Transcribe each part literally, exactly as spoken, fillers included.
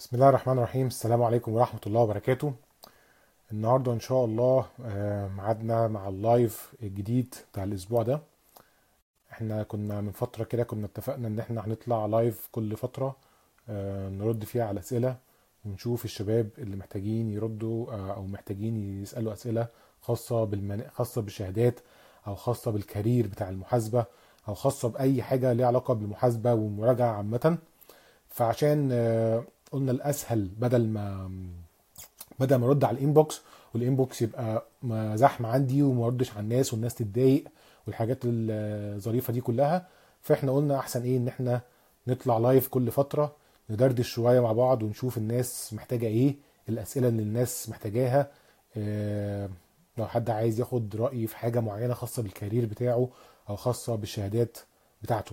بسم الله الرحمن الرحيم. السلام عليكم ورحمة الله وبركاته. النهاردة إن شاء الله آه، ميعادنا مع اللايف الجديد بتاع الأسبوع ده. احنا كنا من فترة كده كنا اتفقنا إن احنا هنطلع لايف كل فترة، آه، نرد فيها على أسئلة ونشوف الشباب اللي محتاجين يردوا آه، أو محتاجين يسألوا أسئلة خاصة بالمن... خاصة بالشهادات، أو خاصة بالكارير بتاع المحاسبة، أو خاصة بأي حاجة ليها علاقة بالمحاسبة والمراجعة عامة. فعشان آه، قلنا الأسهل بدل ما بدل ما ارد على الانبوكس والانبوكس يبقى ما زحمه عندي وما اردش على الناس والناس تتضايق والحاجات الظريفه دي كلها، فاحنا قلنا احسن ايه ان احنا نطلع لايف كل فتره، ندردش شويه مع بعض ونشوف الناس محتاجه ايه، الاسئله اللي الناس محتاجاها. آه، لو حد عايز ياخد رايي في حاجه معينه خاصه بالكارير بتاعه او خاصه بالشهادات بتاعته.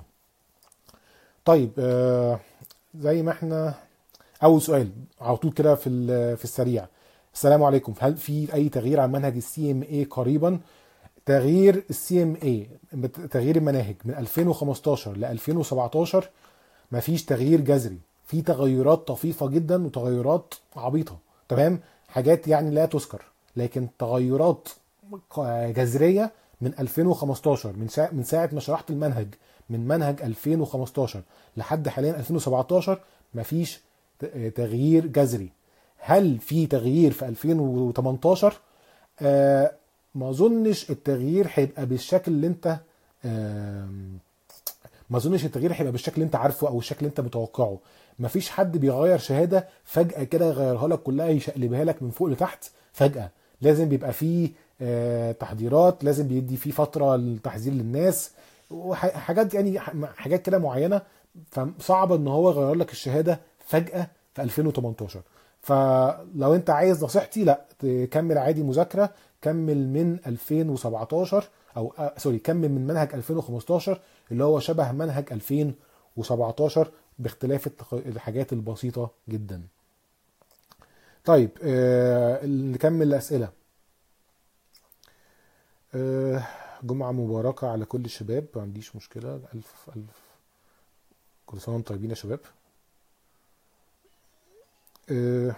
طيب، آه، زي ما احنا اول سؤال على طول كده في ال- في السريع. السلام عليكم، هل في اي تغيير عن منهج السي ام اي قريبا؟ تغيير السي ام اي، تغيير المناهج من ألفين وخمستاشر ل ألفين وسبعتاشر مفيش تغيير جذري، في تغيرات طفيفة جدا وتغيرات عبيطة، تمام، حاجات يعني لا تذكر، لكن تغيرات جذرية من ألفين وخمستاشر، من ساعة من ساعة ما شرحت المنهج، من منهج ألفين وخمستاشر لحد حاليا ألفين وسبعتاشر مفيش تغيير جذري. هل في تغيير في ألفين وتمنتاشر؟ آه ما اظنش التغيير هيبقى بالشكل اللي انت آه ما اظنش التغيير هيبقى بالشكل اللي انت عارفه او الشكل اللي انت متوقعه. مفيش حد بيغير شهاده فجاه كده يغيرها لك كلها، يشقلبها لك من فوق لتحت فجاه. لازم بيبقى فيه آه تحضيرات، لازم بيدي فيه فتره للتحذير للناس وحاجات، يعني حاجات كده معينه. فصعب ان هو يغير لك الشهاده فجاه في ألفين وتمنتاشر. فلو انت عايز نصيحتي، لا، تكمل عادي مذاكره، كمل من ألفين وسبعتاشر، او آه سوري، كمل من منهج ألفين وخمستاشر اللي هو شبه منهج ألفين وسبعتاشر باختلاف التخ- الحاجات البسيطة جدا. طيب، آه نكمل الأسئلة. آه جمعة مباركة على كل الشباب، ما عنديش مشكلة. ألف ألف كل سنة وانتم طيبين يا شباب. آه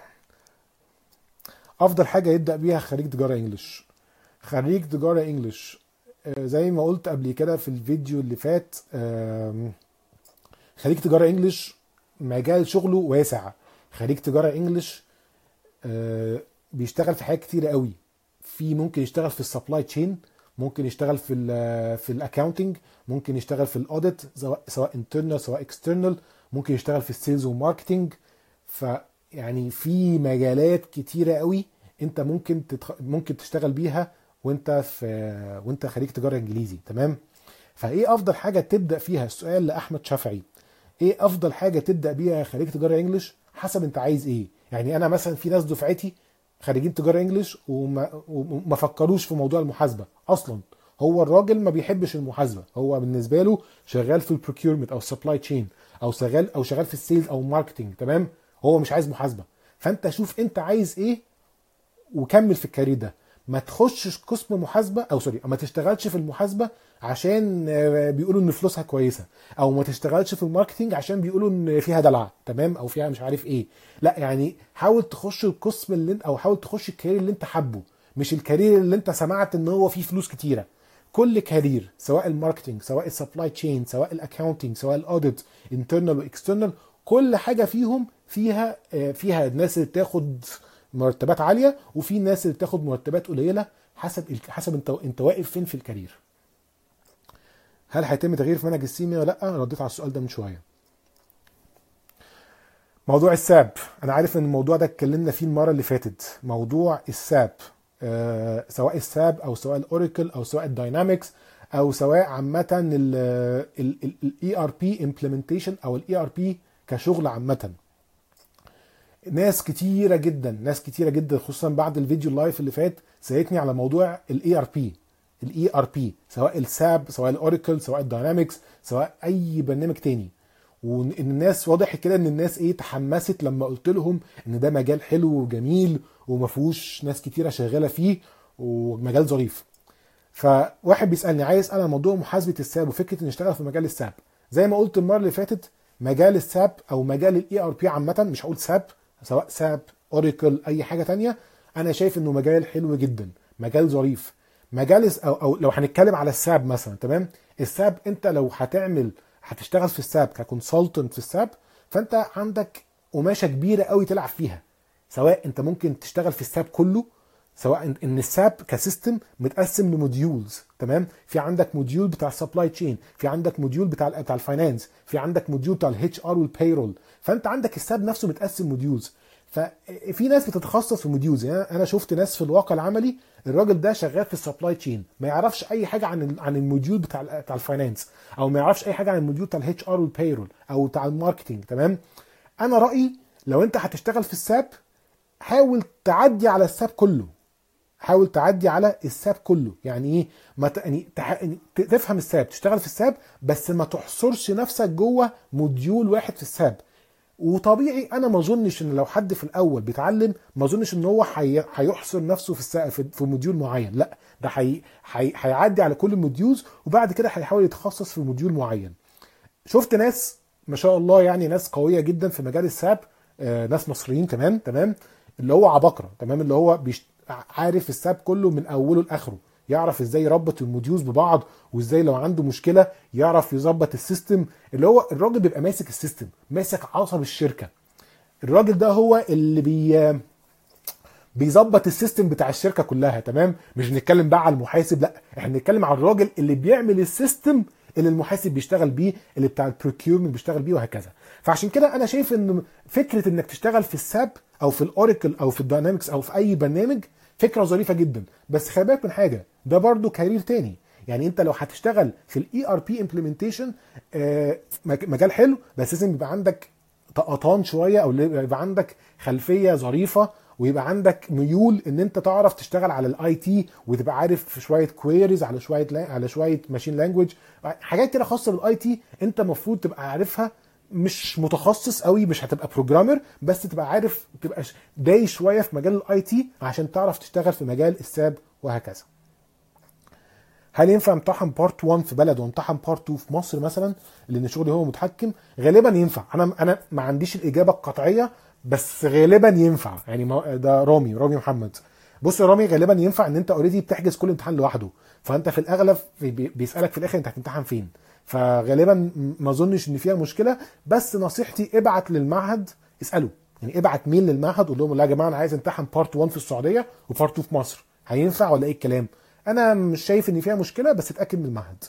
أفضل حاجة يبدأ بيها خريج تجارة إنجليش. خريج تجارة إنجليش، آه زي ما قلت قبل كده في الفيديو اللي فات، آه خريج تجارة انجليش مجال شغله واسع. خريج تجارة انجليش آه، بيشتغل في حاجات كتيرة قوي. في ممكن يشتغل في السبلاي تشين، ممكن يشتغل في ال في الاكاونتنج، ممكن يشتغل في الاوديت، سواء سواء انترنال سواء اكسترنال، ممكن يشتغل في السيلز والماركتنج. فيعني في مجالات كتيرة قوي انت ممكن تتخ... ممكن تشتغل بيها وانت في وانت خريج تجارة انجليزي، تمام. فايه افضل حاجة تبدأ فيها؟ السؤال لأحمد شافعي. ايه افضل حاجه تبدا بيها خريج تجاره انجليش؟ حسب انت عايز ايه. يعني انا مثلا في ناس دفعتي خريجين تجاره انجليش وما, وما فكروش في موضوع المحاسبه اصلا. هو الراجل ما بيحبش المحاسبه، هو بالنسبه له شغال في البروكيورمنت او السبلاي تشين، او شغال او شغال في السيلز او ماركتنج، تمام. هو مش عايز محاسبه. فانت شوف انت عايز ايه وكمل في الكارير ده. ما تخشش قسم محاسبه، او سوري، ما تشتغلش في المحاسبه عشان آه، بيقولوا ان فلوسها كويسه، او ما تشتغلش في الماركتينج عشان بيقولوا ان فيها دلع، تمام، او فيها مش عارف ايه. لا، يعني حاول تخش القسم اللي انت، او حاول تخش الكارير اللي انت حابه، مش الكارير اللي انت سمعت ان هو فيه فلوس كتيره. كل كارير، سواء الماركتينج سواء السبلاي تشين سواء الاكاونتنج سواء الاوديت، انترنال واكسترنال، كل حاجه فيهم فيها آه، فيها الناس اللي بتاخد مرتبات عاليه وفي ناس اللي بتاخد مرتبات قليله، حسب ال- حسب انت انت واقف فين في الكارير. هل هيتم تغيير في منهج السيمي ولا لا؟ أنا رديت على السؤال ده من شويه. موضوع الساب، انا عارف ان الموضوع ده اتكلمنا فيه المره اللي فاتت. موضوع الساب، آه سواء الساب او سواء الاوراكل او سواء الداينامكس او سواء عامه الاي ار بي امبلمنتيشن او الاي ار بي كشغل عامه. ناس كتيره جدا ناس كتيره جدا خصوصا بعد الفيديو اللايف اللي فات سالتني على موضوع الاي ار بي. الاي ار بي سواء الساب سواء الاوراكل سواء الداينامكس سواء اي برنامج تاني. وان الناس واضح كده ان الناس ايه تحمست لما قلت لهم ان ده مجال حلو وجميل وما فيهوش ناس كتيره شغاله فيه ومجال ظريف. فواحد بيسالني عايز اسال عن موضوع محاسبه الساب وفكره ان اشتغل في مجال الساب. زي ما قلت المره اللي فاتت، مجال الساب او مجال الاي ار بي عامه، مش هقول ساب سواء ساب، اوراكل، اي حاجه تانية. انا شايف انه مجال حلو جدا، مجال ظريف. مجال او, أو لو هنتكلم على الساب مثلا، تمام. الساب انت لو هتعمل هتشتغل في الساب ككونسلتنت في الساب، فانت عندك قماشه كبيره قوي تلعب فيها. سواء انت ممكن تشتغل في الساب كله، سواء ان إن الساب كسيستم متقسم لموديولز، تمام. في عندك موديول بتاع السبلاي تشين، في عندك موديول بتاع ال بتاع الفاينانس، في عندك موديول بتاع الاتش ار والبايرول. فانت عندك الساب نفسه متقسم موديولز. ففي ناس بتتخصص في موديولز. يعني انا شفت ناس في الواقع العملي، الراجل ده شغال في السبلاي تشين، ما يعرفش اي حاجه عن ال عن الموديول بتاع ال بتاع الفاينانس، او ما يعرفش اي حاجه عن الموديول بتاع الاتش ار والبايرول او بتاع الماركتنج، تمام. انا رايي لو انت هتشتغل في الساب، حاول تعدي على الساب كله. حاول تعدي على الساب كله. يعني ايه؟ ما ت... يعني تح... يعني ت- تفهم الساب، تشتغل في الساب، بس ما تحصرش نفسك جوه موديول واحد في الساب. وطبيعي انا ما اظنش ان لو حد في الاول بيتعلم، ما اظنش ان هو حي... هيحصر نفسه في السا... في في موديول معين. لا، ده هي... هي... هيعدي على كل الموديولز، وبعد كده هيحاول يتخصص في موديول معين. شفت ناس ما شاء الله، يعني ناس قويه جدا في مجال الساب، آه، ناس مصريين كمان، تمام. اللي هو عبقرة، تمام. اللي هو بيشت... عارف الساب كله من اوله لاخره، يعرف ازاي يربط الموديولز ببعض، وازاي لو عنده مشكله يعرف يظبط السيستم. اللي هو الراجل بيبقى ماسك السيستم، ماسك عصب الشركه. الراجل ده هو اللي بي بيظبط السيستم بتاع الشركه كلها، تمام. مش بنتكلم بقى على المحاسب، لا، احنا بنتكلم على الراجل اللي بيعمل السيستم اللي المحاسب بيشتغل بيه، اللي بتاع البروكيورمنت بيشتغل بيه، وهكذا. فعشان كده انا شايف ان فكره انك تشتغل في الساب او في الاوراكل او في الداينامكس او في اي برنامج فكره ظريفه جدا. بس خلي بالك من حاجه، ده برضو كارير تاني. يعني انت لو هتشتغل في الاي ار بي امبلمنتيشن، مجال حلو، بس لازم يبقى عندك طقطان شويه، او يبقى عندك خلفيه ظريفه، ويبقى عندك ميول ان انت تعرف تشتغل على الاي تي، وتبقى عارف شويه كويريز على شويه على شويه ماشين لانجويج، حاجات كده خاصه بالاي تي انت المفروض تبقى عارفها. مش متخصص قوي، مش هتبقى بروجرامر، بس تبقى عارف، تبقى داي شويه في مجال الاي تي عشان تعرف تشتغل في مجال الساب، وهكذا. هل ينفع امتحن بارت واحد في بلد وامتحن بارت اتنين في مصر مثلا، لان شغلي هو متحكم؟ غالبا ينفع. انا انا ما عنديش الاجابه القطعيه، بس غالبا ينفع. يعني ده رامي رامي محمد. بص يا رامي، غالبا ينفع ان انت اوريدي بتحجز كل امتحان لوحده، فانت في الاغلب بيسالك في الاخر انت هتمتحن فين. فغالبا ما اظنش ان فيها مشكله. بس نصيحتي ابعت للمعهد اساله، يعني ابعت ميل للمعهد قول لهم لا يا جماعه انا عايز امتحن بارت واحد في السعوديه وبارت اتنين في مصر، هينفع ولا ايه الكلام؟ انا مش شايف ان فيها مشكله، بس اتاكد من المعهد.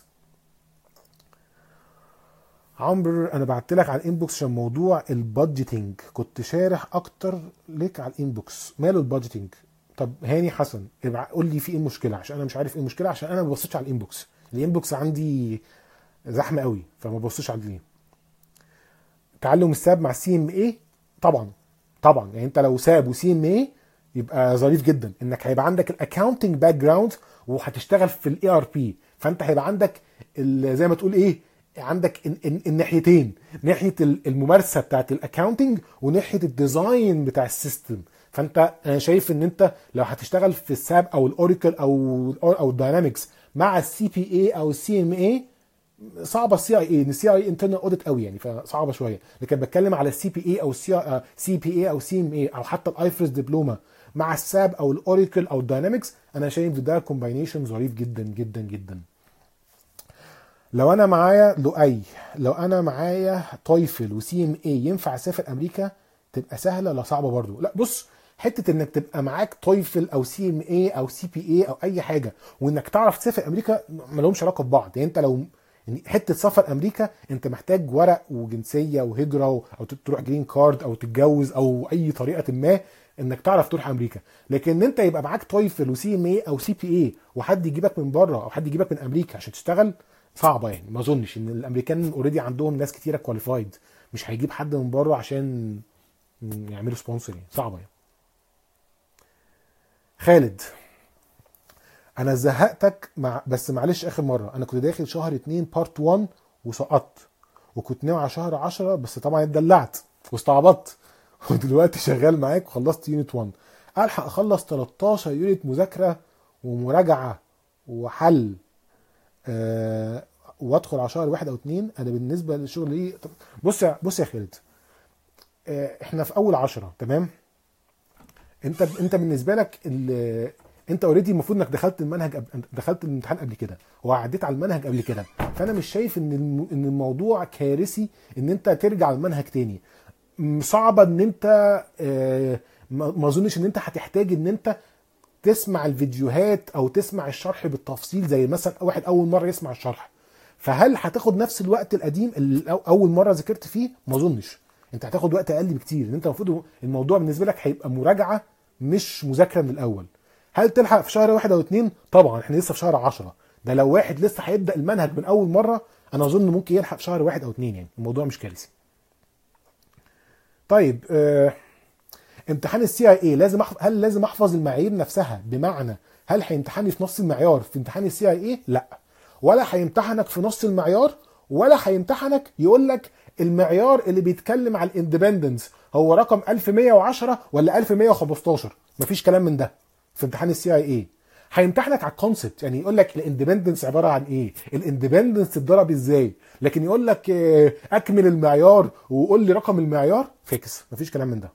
عمرو، انا بعت لك على الانبوكس عشان موضوع البادجيتنج، كنت شارح اكتر لك على الانبوكس. ماله البادجيتنج؟ طب هاني حسن، قول لي في ايه المشكله، عشان انا مش عارف ايه المشكله، عشان انا ما ببصيتش على الانبوكس. الانبوكس عندي زحمه قوي، فما ببصيش عليه. تعلم الساب مع سي ام اي، طبعا طبعا. يعني انت لو ساب وسي ام اي يبقى ظريف جدا، انك هيبقى عندك الاكاونتنج باك جراوند، وهتشتغل في الاي ار بي، فانت هيبقى عندك زي ما تقول ايه، عندك ال- ال- الناحيتين، ناحيه الممارسه بتاعت الاكاونتنج وناحيه الديزاين بتاع السيستم. فانت انا شايف ان انت لو هتشتغل في الساب او الاوراكل او او الداينامكس مع السي بي اي او السي ام اي، صعبه. السي اي اي ان السي اي انترنال اوديت قوي يعني، فصعبه شويه. لكن بتكلم على السي بي اي او السي سي بي اي او سي ام اي، او حتى الايفرس دبلومه مع الساب او الاوراكل او الداينامكس، انا شايف ده كومباينيشن ظريف جدا جدا جدا. لو انا معايا لؤي، لو انا معايا تويفل وسي ام اي، ينفع اسافر امريكا؟ تبقى سهله ولا صعبه برضو؟ لا بص، حته انك تبقى معاك تويفل او سي ام اي او سي بي اي او اي حاجه، وانك تعرف تسافر امريكا، ما لهمش علاقه ببعض. يعني انت لو يعني حته سفر امريكا، انت محتاج ورق وجنسيه وهجره، او تروح جرين كارد او تتجوز او اي طريقه ما انك تعرف تروح امريكا. لكن ان انت يبقى معاك تويفل وسي ام اي او سي بي اي، وحد يجيبك من بره او حد يجيبك من امريكا عشان تشتغل، صعبه. يعني ما اظنش ان الامريكان اوريدي عندهم ناس كتيره كواليفايد، مش هيجيب حد من بره عشان يعملوا سبونسر. يعني صعبه يعني. خالد، انا زهقتك مع بس معلش، اخر مره انا كنت داخل شهر اتنين بارت واحد وسقطت، وكنت ناوي على شهر عشرة، بس طبعا اتدلعت واستعبطت ودلوقتي شغال معاك وخلصت يونت واحد. الحق اخلص تلتاشر يونت مذاكره ومراجعه وحل، أه وادخل على شهر واحد او اتنين. انا بالنسبه للشغل ايه؟ بص يا بص يا خالد، آه، احنا في اول عشرة، تمام. انت انت بالنسبه لك ال- انت اوريدي المفروض انك دخلت المنهج قبل، دخلت الامتحان قبل كده وعديت على المنهج قبل كده. فانا مش شايف ان الم- ان الموضوع كارثي ان انت ترجع المنهج تاني. م- صعبه ان انت آه، ما ما اظنش ان انت هتحتاج ان انت تسمع الفيديوهات او تسمع الشرح بالتفصيل زي مثلا واحد اول مره يسمع الشرح. فهل هتاخد نفس الوقت القديم اللي أو- اول مره ذاكرت فيه؟ ما اظنش. انت هتاخد وقت اقل بكتير، ان انت المفروض الموضوع بالنسبه لك هيبقى مراجعه مش مذاكره من الاول. هل تلحق في شهر واحد او اتنين؟ طبعا احنا لسه في شهر عشرة. ده لو واحد لسه هيبدا المنهج من اول مره، انا اظن ممكن يلحق في شهر واحد او اتنين، يعني الموضوع مش كارثي. طيب آه، امتحان السي اي اي لازم أحف... هل لازم احفظ المعايير نفسها؟ بمعنى هل هيمتحني في نص المعيار في امتحان السي اي اي؟ لا. ولا هيمتحنك في نص المعيار، ولا هيمتحنك يقول لك المعيار اللي بيتكلم على الاندبندنس هو رقم ألف ومية وعشرة ولا ألف ومية وخمستاشر. مفيش كلام من ده في امتحان السي اي اي. هيمتحنك على الكونسبت، يعني يقول لك الاندبندنس عباره عن ايه، الاندبندنس تتضرب ازاي، لكن يقول لك آه، اكمل المعيار وقول لي رقم المعيار، فيكس. مفيش كلام من ده.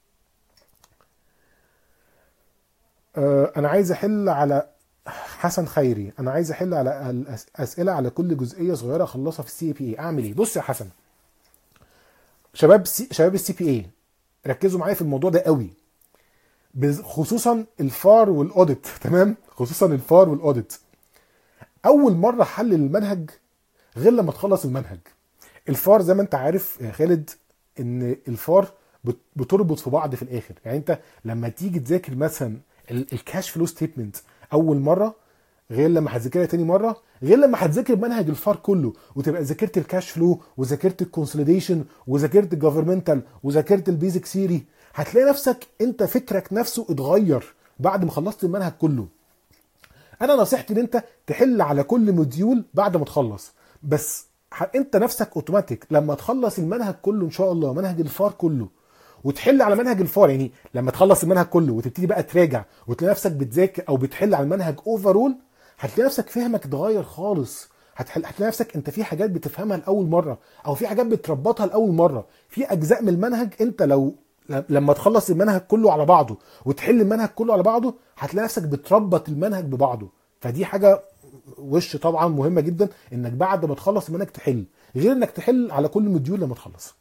آه، انا عايز احل على حسن خيري، انا عايز احل على الاسئله على كل جزئيه صغيره اخلصها في السي بي اي، اعمل ايه؟ بص يا حسن، شباب سي... شباب السي بي اي، ركزوا معايا في الموضوع ده قوي، بز- خصوصا الفار والاوديت. تمام، خصوصا الفار والاوديت. اول مره حل المنهج غير لما تخلص المنهج. الفار زي ما انت عارف يا خالد ان الفار بت- بتربط في بعض في الاخر. يعني انت لما تيجي تذاكر مثلا ال- الكاش فلو ستيتمنت اول مره، غير لما هتذاكرها تاني مره، غير لما هتذاكر منهج الفار كله وتبقى ذاكرت الكاش فلو وذاكرت الكونسوليديشن وذاكرت الجفرمنتال وذاكرت البيزك سيري. هتلاقي نفسك انت فكرك نفسه اتغير بعد ما خلصت المنهج كله. انا نصيحتي ان انت تحل على كل موديول بعد ما تخلص، بس ح- انت نفسك اوتوماتيك لما تخلص المنهج كله ان شاء الله، منهج الفار كله، وتحل على منهج الفار. يعني لما تخلص المنهج كله وتبتدي بقى تراجع وتلاقي نفسك بتذاكر او بتحل على المنهج اوفرول، هتلاقي نفسك فهمك اتغير خالص. هتحل... هتلاقي نفسك انت في حاجات بتفهمها لاول مره، او في حاجات بتربطها لاول مره، في اجزاء من المنهج انت لو ل- لما تخلص المنهج كله على بعضه وتحل المنهج كله على بعضه، هتلاقي نفسك بتربط المنهج ببعضه. فدي حاجه وش طبعا مهمه جدا، انك بعد ما تخلص المنهج تحل، غير انك تحل على كل مديول لما تخلص.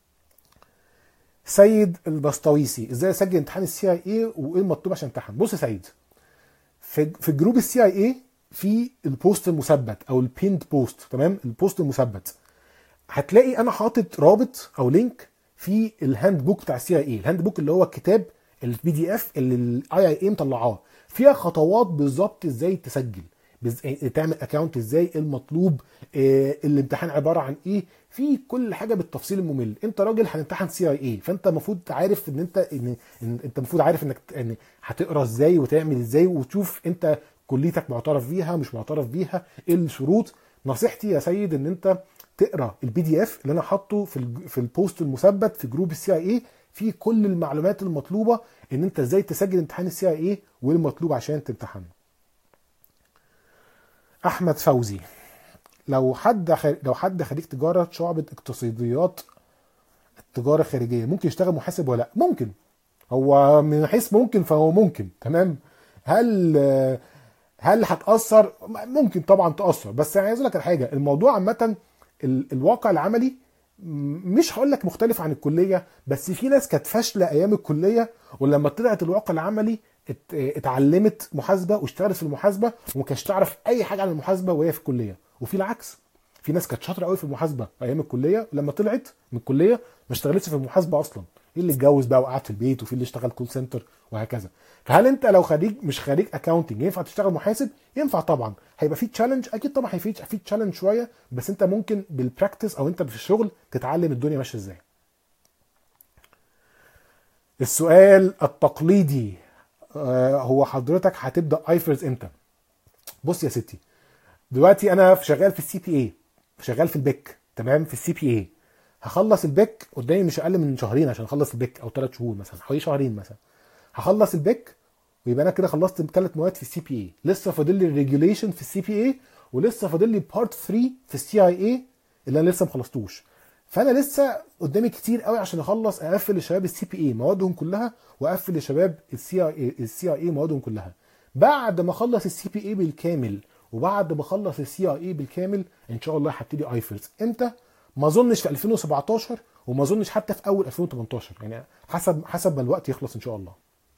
سيد البسطويسي، ازاي اسجل امتحان السي اي اي وايه المطلوب عشان امتحن؟ بص يا سيد، في في جروب السي اي اي في البوست المثبت او البيند بوست، تمام، البوست المثبت، هتلاقي انا حاطط رابط او لينك في الهاند بوك بتاع السي اي اي. الهاند بوك اللي هو الكتاب البي دي اف اللي الاي اي اي مطلعاه، فيها خطوات بالظبط ازاي تسجل، بز... تعمل اكونت ازاي، إيه المطلوب، إيه الامتحان عباره عن ايه، في كل حاجه بالتفصيل الممل. انت راجل هتمتحن سي اي اي، فانت المفروض عارف ان انت ان, إن انت المفروض عارف انك ان هتقرا ازاي وتعمل ازاي وتشوف انت كليتك معترف بيها مش معترف بيها، ايه الشروط. نصيحتي يا سيد ان انت تقرا البي دي اف اللي انا حاطه في الج- في البوست المثبت في جروب السي اي اي، في كل المعلومات المطلوبه ان انت ازاي تسجل امتحان السي اي اي وايه المطلوب عشان تمتحن. احمد فوزي، لو حد خ... لو حد خريج تجاره شعبه اقتصاديات تجاره خارجيه ممكن يشتغل محاسب ولا لا؟ ممكن. هو من حيث ممكن فهو ممكن، تمام. هل هل هتاثر؟ ممكن طبعا تاثر، بس انا عايز اقول لك على حاجه، الموضوع عامه ال- الواقع العملي م- مش هقول لك مختلف عن الكليه، بس في ناس كانت فاشله ايام الكليه ولما طلعت الواقع العملي ات- اتعلمت محاسبه واشتغلت في المحاسبه وما كانتش تعرف اي حاجه عن المحاسبه وهي في الكليه. وفي العكس، في ناس كانت شاطره قوي في المحاسبه ايام الكليه لما طلعت من الكليه ما اشتغلتش في المحاسبه اصلا. ايه اللي اتجوز بقى وقعد في البيت، وفي اللي اشتغل كول سنتر وهكذا. فهل انت لو خريج مش خريج اكاونتنج ينفع تشتغل محاسب؟ ينفع طبعا. هيبقى في تشالنج اكيد طبعا، هيفيد في تشالنج شويه، بس انت ممكن بالبراكتس او انت في الشغل تتعلم الدنيا ماشيه ازاي. السؤال التقليدي، آه، هو حضرتك هتبدا ايفرز امتى؟ بص يا ستي، دلوقتي انا في شغال في السي بي اي، شغال في البيك، تمام، في السي بي اي. هخلص البيك قدامي مش اقل من شهرين عشان اخلص البيك، او ثلاث شهور مثلا، حوالي شهرين مثلا. هخلص البيك ويبقى انا كده خلصت ثلاث مواد في السي بي اي. لسه فاضل لي الريجوليشن في السي بي اي، ولسه فاضل لي بارت ثلاثة في السي اي اي اللي انا لسه ما خلصتوش. فانا لسه قدامي كتير قوي عشان اخلص اقفل لشباب السي بي اي موادهم كلها، واقفل لشباب السي اي السي اي موادهم كلها. بعد ما اخلص السي بي اي بالكامل وبعد ما اخلص السي اي اي بالكامل ان شاء الله هبتدي ايفلز. امتى؟ ما اظنش في ألفين وسبعتاشر، وما اظنش حتى في اول ألفين وتمنتاشر، يعني حسب حسب ما الوقت يخلص ان شاء الله.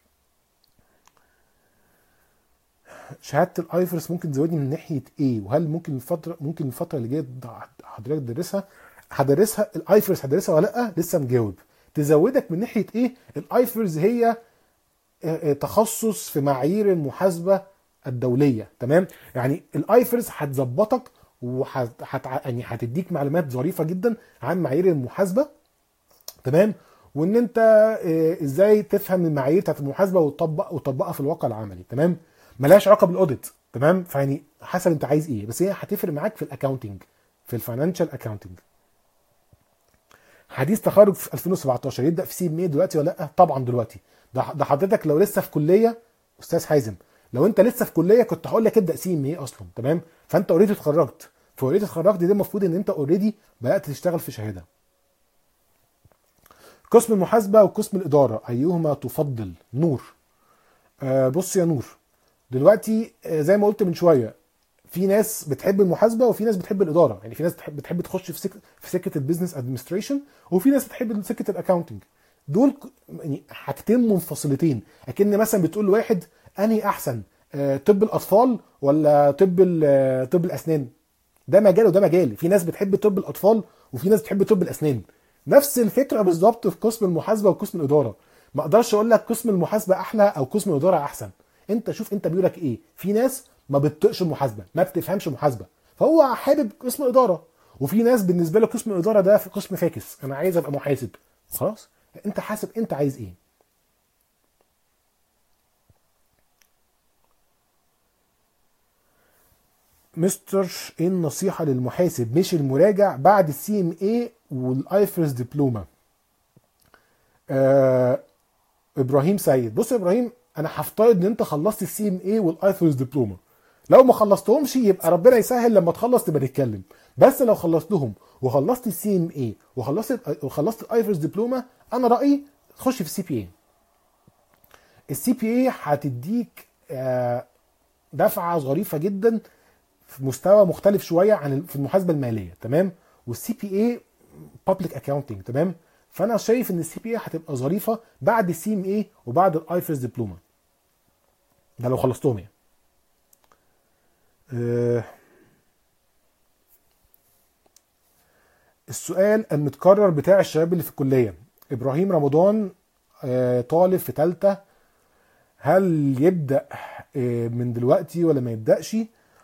شهاده الايفرس ممكن تزودني من ناحيه ايه؟ وهل ممكن الفتره ممكن الفتره اللي جايه حضرتك تدرسها هدرسها الايفرس هدرسها ولا لا؟ لسه مجاوب. تزودك من ناحيه ايه؟ الايفرس هي تخصص في معايير المحاسبه الدوليه، تمام؟ يعني الايفرس هتظبطك وهت يعني هتديك معلومات ظريفه جدا عن معايير المحاسبه، تمام؟ وان انت ازاي تفهم المعايير بتاعت المحاسبه وتطبق وتطبقها في الواقع العملي، تمام؟ ملهاش علاقه بالاوديت، تمام؟ فيعني حسب انت عايز ايه، بس هي هتفرق معاك في الاكاونتنج، في الفاينانشال اكاونتنج. حديث تخرج في ألفين وسبعتاشر يبدا في سي ام اي دلوقتي ولا لا؟ طبعا دلوقتي. ده ده حضرتك لو لسه في كليه استاذ حازم، لو انت لسه في كليه كنت هقول لك ابدا سي ام اي اصلا، تمام؟ فانت اوريدي اتخرجت، فاوريدي اتخرجت دي المفروض ان انت اوريدي بدات تشتغل في شهاده. قسم المحاسبه وقسم الاداره ايهما تفضل؟ نور. آه بص يا نور، دلوقتي آه زي ما قلت من شويه، في ناس بتحب المحاسبه وفي ناس بتحب الاداره، يعني في ناس بتحب, بتحب تخش في سكه في سكه البيزنس ادمنستريشن، وفي ناس بتحب سكه الاكاونتنج. دول يعني حاجتين منفصلتين. اكن مثلا بتقول لواحد انهي احسن، آه طب الاطفال ولا طب طب الاسنان؟ ده مجال وده مجال. في ناس بتحب طب الاطفال وفي ناس بتحب طب الاسنان. نفس الفكره بالظبط في قسم المحاسبه وقسم الاداره. ما اقدرش اقول لك قسم المحاسبه احلى او قسم الاداره احسن. انت شوف انت بيقولك ايه. في ناس ما بتطقش المحاسبه، ما بتفهمش محاسبه، فهو حابب قسم اداره. وفي ناس بالنسبه له قسم الاداره ده في قسم فاكس، انا عايز ابقى محاسب. خلاص انت حاسب انت عايز ايه. مستر ايه النصيحه للمحاسب مش المراجع بعد السي ام اي والايفرس دبلومه؟ آه ابراهيم سيد، بص يا ابراهيم، انا هفترض ان انت خلصت السي ام اي والايفرس دبلومه. لو ما خلصتهمش يبقى ربنا يسهل لما تخلص تبقى نتكلم. بس لو خلصتهم وخلصت السي ام اي وخلصت وخلصت الايفرس دبلومه، انا رايي تخش في السي بي اي. السي بي اي هتديك آه دفعه ظريفه جدا في مستوى مختلف شويه عن في المحاسبه الماليه، تمام؟ والسي بي اي بابليك اكاونتنج، تمام؟ فانا شايف ان السي بي اي هتبقى ظريفه بعد السي ام اي وبعد الايفرس دبلومه، ده لو خلصتهم يعني. أه السؤال المتكرر بتاع الشباب اللي في الكليه، ابراهيم رمضان، أه طالب في ثالثه، هل يبدا أه من دلوقتي ولا ما يبداش؟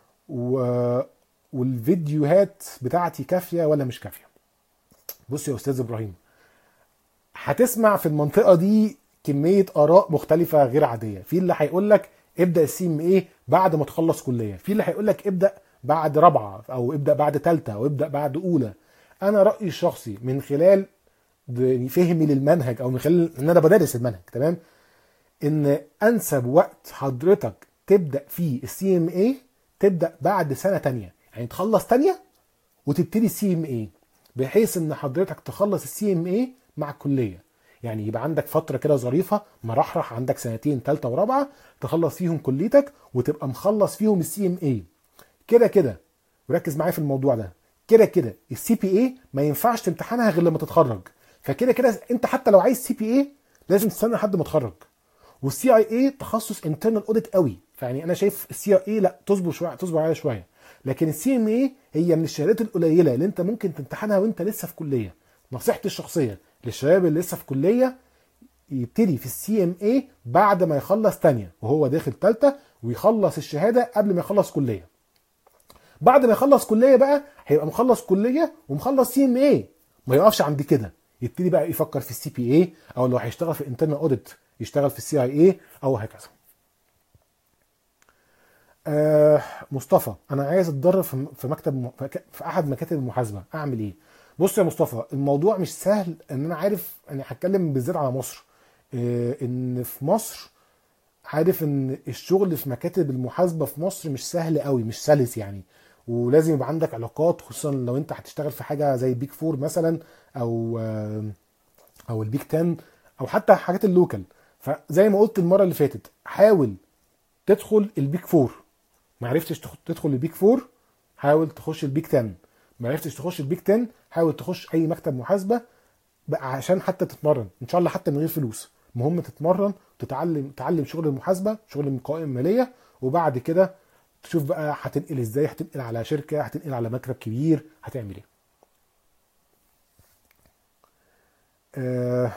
والفيديوهات بتاعتي كافيه ولا مش كافيه؟ بص يا استاذ ابراهيم، هتسمع في المنطقه دي كميه اراء مختلفه غير عاديه. في اللي هيقول لك ابدا السي ام ايه بعد ما تخلص كليه، في اللي هيقول لك ابدا بعد رابعه، او ابدا بعد ثالثه، او ابدا بعد اولى. انا رايي الشخصي من خلال فهمي للمنهج، او من خلال ان انا بدرس المنهج، تمام، ان انسب وقت حضرتك تبدا فيه السي ام اي تبدا بعد سنه تانية، يعني تخلص تانية وتبتدي السي ام اي، بحيث ان حضرتك تخلص السي ام اي مع الكليه. يعني يبقى عندك فتره كده ظريفه مرحرح، عندك سنتين ثالثه ورابعه تخلص فيهم كليتك وتبقى مخلص فيهم السي ام اي. كده كده وركز معايا في الموضوع ده، كده كده السي بي اي ما ينفعش تمتحنها غير لما تتخرج. فكده كده انت حتى لو عايز سي بي اي لازم تستنى لحد ما تتخرج. والسي اي اي تخصص انترنال اوديت قوي، فيعني انا شايف السي اي اي لا تصبر شويه، تصبر عليها شويه. لكن السي ام اي هي من الشهادات القليله اللي انت ممكن تمتحنها وانت لسه في كليه. نصيحتي الشخصيه للشباب اللي لسه في كليه يبتدي في السي ام اي بعد ما يخلص تانية وهو داخل تالتة، ويخلص الشهاده قبل ما يخلص كليه. بعد ما يخلص كليه بقى هيبقى مخلص كليه ومخلص سي ام اي، ما يقفش عند كده، يبتدي بقى يفكر في السي بي اي، او لو هيشتغل في الانترنال اوديت يشتغل في السي اي اي، او هكذا. آه مصطفى، انا عايز اتدرب في مكتب في احد مكاتب المحاسبه، اعمل ايه؟ بص يا مصطفى، الموضوع مش سهل. ان انا عارف، انا هتكلم بالذات على مصر، آه ان في مصر عارف ان الشغل في مكاتب المحاسبه في مصر مش سهل قوي، مش سلس يعني. ولازم يبقى عندك علاقات، خصوصا لو انت هتشتغل في حاجه زي البيك فور مثلا، او آه، او البيك عشرة، او حتى حاجات اللوكال. فزي ما قلت المره اللي فاتت، حاول تدخل البيك فور. ما عرفتش تخ- تدخل البيك فور، حاول تخش البيك عشرة. ما عرفتش تخش البيك عشرة، حاول تخش اي مكتب محاسبه بقى، عشان حتى تتمرن ان شاء الله حتى من غير فلوس. المهم تتمرن، تتعلم تتعلم شغل المحاسبه، شغل القوائم الماليه، وبعد كده تشوف بقى هتنقل ازاي، هتنقل على شركه، هتنقل على مكتب كبير، هتعمل ايه. آه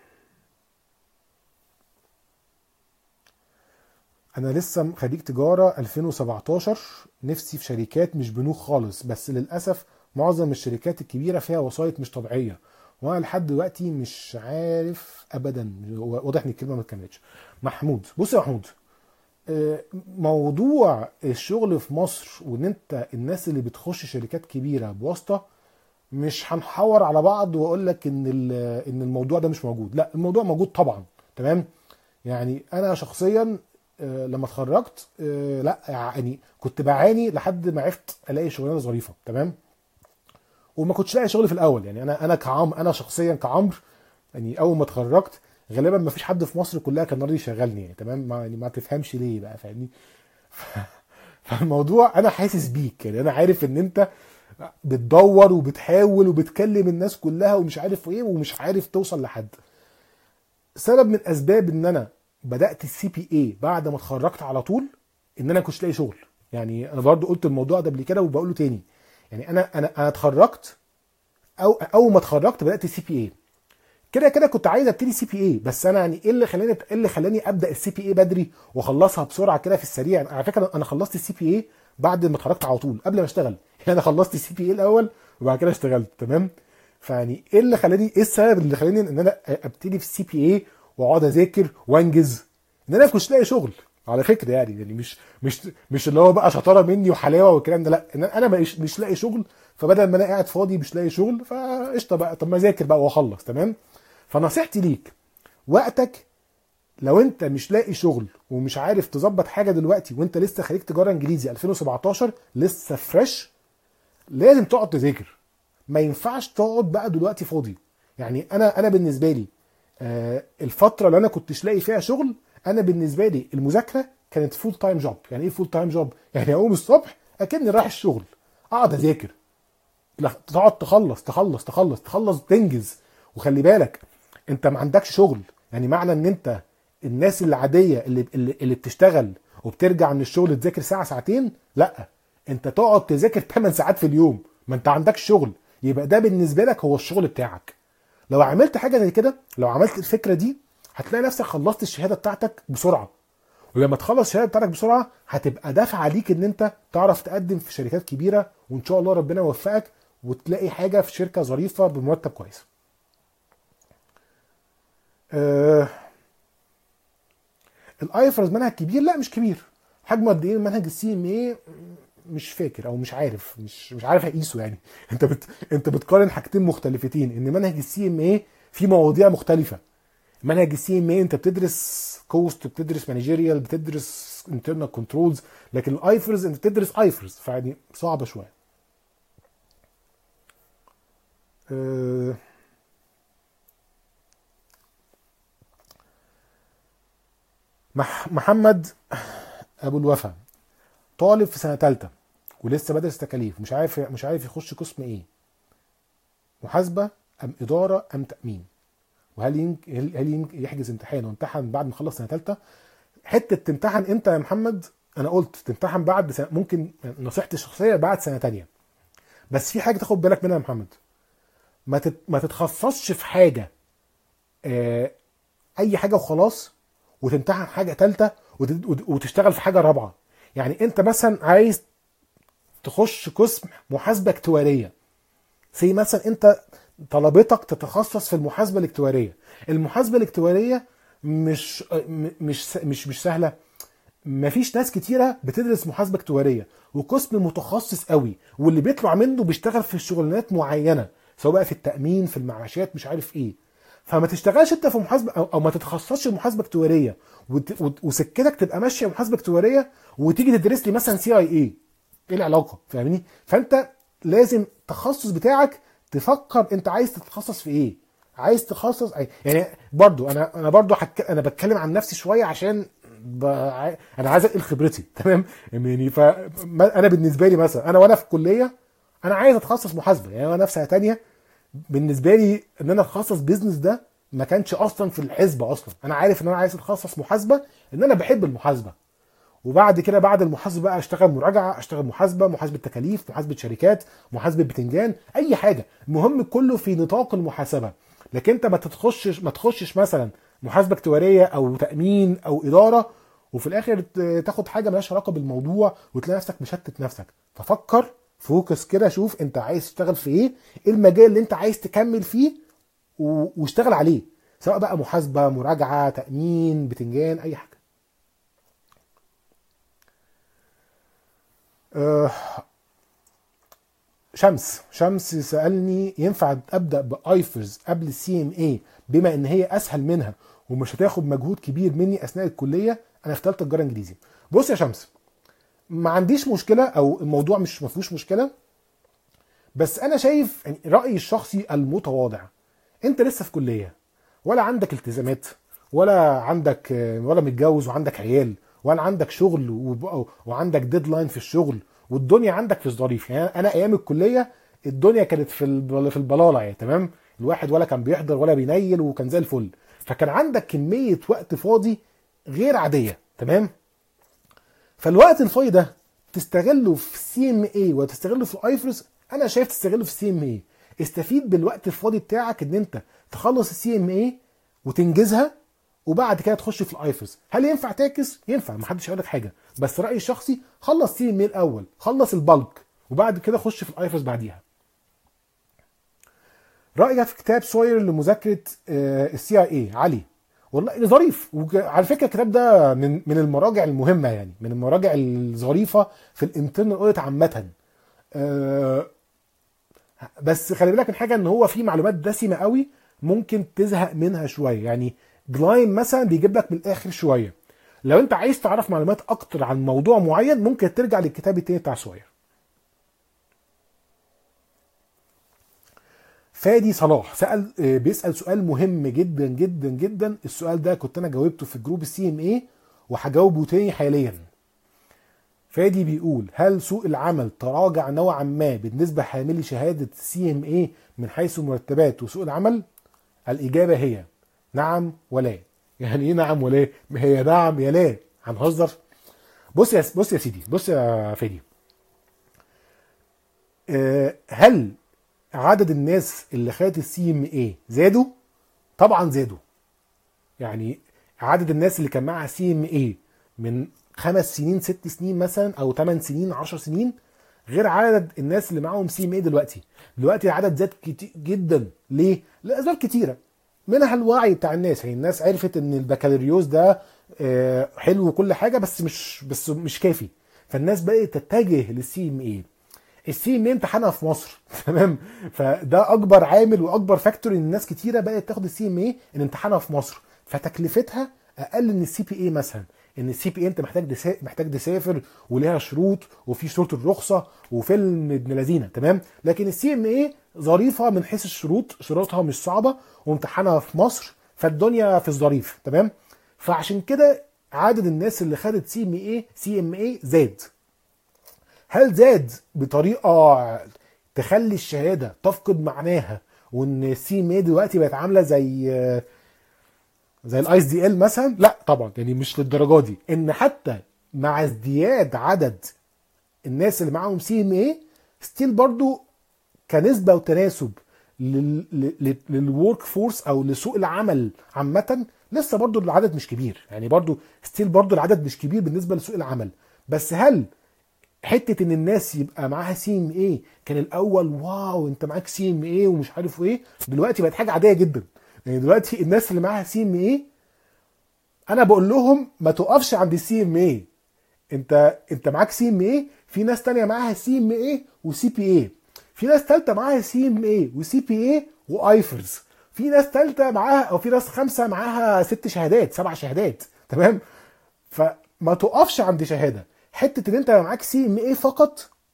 انا لسه خريج تجاره ألفين وسبعتاشر، نفسي في شركات مش بنوك خالص، بس للاسف معظم الشركات الكبيره فيها وسايط مش طبيعيه، وانا لحد دلوقتي مش عارف ابدا. واضح ان الكلمه ما كملتش. محمود، بص يا محمود، آه، موضوع الشغل في مصر، وان انت الناس اللي بتخش شركات كبيره بواسطه، مش هنحور على بعض واقول لك ان ال- ان الموضوع ده مش موجود. لا، الموضوع موجود طبعا. تمام. يعني انا شخصيا آه، لما اتخرجت، آه، لا يعني كنت بعاني لحد ما عرفت الاقي شغلانه ظريفه. تمام. وما كنتش لاقي شغل في الاول. يعني انا انا كعم انا شخصيا كعمرو، يعني اول ما اتخرجت غالبا ما فيش حد في مصر كلها كان راضي يشغلني. يعني تمام، ما يعني ما تفهمش ليه بقى، فاهمني. فالموضوع انا حاسس بيك. يعني انا عارف ان انت بتدور وبتحاول وبتكلم الناس كلها ومش عارف ايه، ومش عارف توصل لحد. سبب من اسباب ان انا بدات السي بي اي بعد ما اتخرجت على طول، ان انا كنتش لاقي شغل. يعني انا برضو قلت الموضوع ده قبل كده وبقوله تاني. يعني انا انا انا اتخرجت، او اول ما اتخرجت بدات السي بي اي. كده كده كنت عايز ابتدي سي بي اي، بس انا يعني ايه اللي خلاني ايه اللي خلاني ابدا السي بي اي بدري واخلصها بسرعه كده في السريع. على فكره انا خلصت السي بي اي بعد ما اتخرجت على طول، قبل ما اشتغل. يعني انا خلصت السي بي اي الاول وبعد كده اشتغلت. تمام. فيعني ايه اللي خلاني ايه السبب اللي خلاني ان انا ابتدي في السي بي اي واقعد اذاكر وانجز؟ ان انا كنتش لاقي شغل. على فكره يعني يعني مش مش مش اللي هو بقى شطاره مني وحلاوه والكلام ده، لا، ان انا مش مش لاقي شغل. فبدل ما انا قاعد فاضي مش لاقي شغل، فقشطه بقى، طب ما اذاكر بقى واخلص. تمام. فنصيحتي ليك، وقتك لو انت مش لاقي شغل ومش عارف تظبط حاجه دلوقتي، وانت لسه خريج تجاره انجليزي ألفين وسبعتاشر لسه فريش، لازم تقعد تذاكر. ما ينفعش تقعد بقى دلوقتي فاضي. يعني انا انا بالنسبه لي، آه، الفتره اللي انا كنتش لاقي فيها شغل، انا بالنسبه لي المذاكره كانت فول تايم جوب. يعني ايه فول تايم جوب؟ يعني اقوم الصبح اكني رايح الشغل، اقعد اذاكر، لا، تقعد تخلص تخلص تخلص تخلص تنجز. وخلي بالك، انت ما عندكش شغل. يعني معنى ان انت الناس العاديه اللي اللي, اللي بتشتغل وبترجع من الشغل تذاكر ساعه ساعتين، لا، انت تقعد تذاكر ثماني ساعات في اليوم. ما انت عندكش شغل، يبقى ده بالنسبه لك هو الشغل بتاعك. لو عملت حاجه زي كده، لو عملت الفكره دي، هتلاقي نفسك خلصت الشهاده بتاعتك بسرعه. ولما تخلص الشهاده بتاعتك بسرعه، هتبقى دافع ليك ان انت تعرف تقدم في شركات كبيره، وان شاء الله ربنا يوفقك وتلاقي حاجه في شركه ظريفه بمرتب كويس. آه الايفرز منهج كبير؟ لا مش كبير. حجمه قد ايه منهج السي ام اي؟ مش فاكر او مش عارف مش مش عارف اقيسه. يعني انت بت... انت بتقارن حاجتين مختلفتين. ان منهج السي ام اي فيه مواضيع مختلفه. منهج السي ام اي انت بتدرس كوست، بتدرس مانجيريال، بتدرس انترنال كنترولز. لكن الايفرز انت بتدرس ايفرز، فيعني صعبه شويه. أه مح... محمد ابو الوفا، طالب في سنه ثالثه ولسه بدرس تكاليف، مش عارف مش عارف يخش قسم ايه، محاسبه ام اداره ام تامين، وهل يمكن هل يمكن يحجز امتحان وامتحن بعد ما خلص سنه ثالثه؟ حته تمتحن امتى يا محمد؟ انا قلت تمتحن بعد سنة، ممكن نصيحتي الشخصيه بعد سنه تانية. بس في حاجه تاخد بالك منها يا محمد، ما تت... ما تتخصصش في حاجه، آه... اي حاجه وخلاص، وتمتحن حاجه ثالثه وت... وتشتغل في حاجه رابعه. يعني انت مثلا عايز تخش قسم محاسبه اكتواريه، زي مثلا انت طلبتك تتخصص في المحاسبه الاكتواريه. المحاسبه الاكتواريه مش مش مش مش سهله. مفيش ناس كتيره بتدرس محاسبه اكتواريه، وقسم متخصص قوي، واللي بيطلع منه بيشتغل في شغلانات معينه، سواء بقى في التامين، في المعاشات، مش عارف ايه. فما تشتغلش انت في محاسبه، او, أو ما تتخصصش في محاسبه اكتواريه وت- وت- وسكتك تبقى ماشيه محاسبه اكتواريه، وتيجي تدرس لي مثلا سي اي اي. ايه العلاقه؟ فاهمني؟ فانت لازم التخصص بتاعك تفكر انت عايز تتخصص في ايه. عايز تخصص أي. يعني برضو انا انا برضو حك... انا بتكلم عن نفسي شويه عشان ب... انا عايز انقل خبرتي. تمام يعني فانا بالنسبه لي مثلا انا وانا في الكليه انا عايز اتخصص محاسبه. يعني انا في سنه تانية بالنسبه لي ان انا اتخصص بيزنس ده ما كانش اصلا في الحسبه اصلا. انا عارف ان انا عايز اتخصص محاسبه ان انا بحب المحاسبه. وبعد كده بعد المحاسبه بقى اشتغل مراجعه، اشتغل محاسبه، محاسبه تكاليف، محاسبه شركات، محاسبه بتنجان، اي حاجه. المهم كله في نطاق المحاسبه. لكن انت ما تخشش ما تخشش مثلا محاسبه اكتواريه او تامين او اداره وفي الاخر تاخد حاجه مالهاش علاقه بالموضوع وتلاقي نفسك مشتت نفسك. ففكر، فوكس كده، شوف انت عايز تشتغل في ايه، ايه المجال اللي انت عايز تكمل فيه واشتغل عليه، سواء بقى محاسبه، مراجعه، تامين، بتنجان، اي حاجه. أه شمس شمس سألني ينفع ابدا بايفرز قبل السي ام اي بما ان هي اسهل منها ومش هتاخد مجهود كبير مني اثناء الكليه. انا في ثالثه تجاره انجليزي. بص يا شمس، ما عنديش مشكله او الموضوع مش ما فيهوش مشكله، بس انا شايف يعني رايي الشخصي المتواضع، انت لسه في كليه ولا عندك التزامات ولا عندك ولا متجوز وعندك عيال ولا عندك شغل وعندك ديدلاين في الشغل والدنيا عندك في الظريف. يعني انا ايام الكليه الدنيا كانت في في البلاله يعني. تمام، الواحد ولا كان بيحضر ولا بينيل وكان زي الفل. فكان عندك كميه وقت فاضي غير عاديه. تمام، فالوقت الفاضي ده تستغله في سي ام اي وتستغله في ايفرس. انا شايف تستغله في السي ام اي. استفيد بالوقت الفاضي بتاعك ان انت تخلص السي ام اي وتنجزها وبعد كده تخش في الايفرس. هل ينفع تعكس؟ ينفع، محدش هيقول لك حاجه، بس رايي الشخصي خلص سي ام اي الاول، خلص البلك وبعد كده خش في الايفرس بعديها. رايك في كتاب سوير لمذاكره السي اي اي علي؟ والله ظريف، وعلى فكره الكتاب ده من من المراجع المهمه، يعني من المراجع الظريفه في الانترنال اوديت عامه. أه بس خلي بالك من حاجه، ان هو فيه معلومات دسمه قوي ممكن تزهق منها شويه. يعني جلايم مثلا بيجيب لك من الاخر شويه. لو انت عايز تعرف معلومات اكتر عن موضوع معين ممكن ترجع للكتاب التاني بتاع سوير. فادي صلاح سأل بيسأل سؤال مهم جدا جدا جدا. السؤال ده كنت انا جاوبته في جروب السي ام اي وهجاوبه تاني حاليا. فادي بيقول: هل سوق العمل تراجع نوعا ما بالنسبة لحاملي شهادة سي ام اي من حيث مرتبات وسوق العمل؟ الإجابة هي نعم ولا. يعني ايه نعم ولا؟ هي نعم يا لا، هنهزر. بص يا بص يا سيدي، بص يا فادي، أه هل عدد الناس اللي خدت السي ام اي زادوا؟ طبعا زادوا. يعني عدد الناس اللي كان معاها سي ام اي من خمس سنين ست سنين مثلا او ثمان سنين عشر سنين غير عدد الناس اللي معاهم سي ام اي دلوقتي. دلوقتي العدد زاد كتير جدا. ليه؟ لاسباب كتيره، منها الوعي بتاع الناس. يعني الناس عرفت ان البكالوريوس ده حلو وكل حاجه بس مش بس مش كافي، فالناس بقت تتجه للسي ام اي. السي ام اي امتحانها في مصر. تمام، فده اكبر عامل واكبر فاكتور ان الناس كتيره بقت تاخد السي ام اي ان امتحانها في مصر، فتكلفتها اقل من السي بي اي مثلا. ان السي بي اي انت محتاج دسا... محتاج تسافر وليها شروط وفي شروط الرخصه وفيلم ابن لذينه. تمام، لكن السي ام اي ظريفه من حيث الشروط، شروطها مش صعبه وامتحانها في مصر، فالدنيا في الظريف. تمام، فعشان كده عدد الناس اللي خدت سي ام اي سي ام اي زاد. هل زاد بطريقه تخلي الشهاده تفقد معناها وان السي ام اي دلوقتي بقت عامله زي زي الاي اس دي ال مثلا؟ لا طبعا، يعني مش للدرجه دي. ان حتى مع ازدياد عدد الناس اللي معاهم سي ام اي ستيل برضو كنسبه وتناسب للورك فورس او لسوق العمل عامه لسه برضو العدد مش كبير. يعني برضو ستيل برضو العدد مش كبير بالنسبه لسوق العمل. بس هل حته ان الناس يبقى معاها سي ام اي كان الاول واو انت معاك سي ام اي ومش عارف ايه، دلوقتي بقت حاجه عاديه جدا. يعني دلوقتي الناس اللي معاها سي ام اي انا بقول لهم ما توقفش عند السي ام اي. انت انت معاك سي ام اي، في ناس تانية معاها سي ام اي وسي بي اي، في ناس ثالثه معاها سي ام اي وسي بي اي وايفرز، في ناس ثالثه معاها او في ناس خمسه معاها ست شهادات سبع شهادات. تمام، فما توقفش عند شهاده. حته ان انت معاك سي ام اي فقط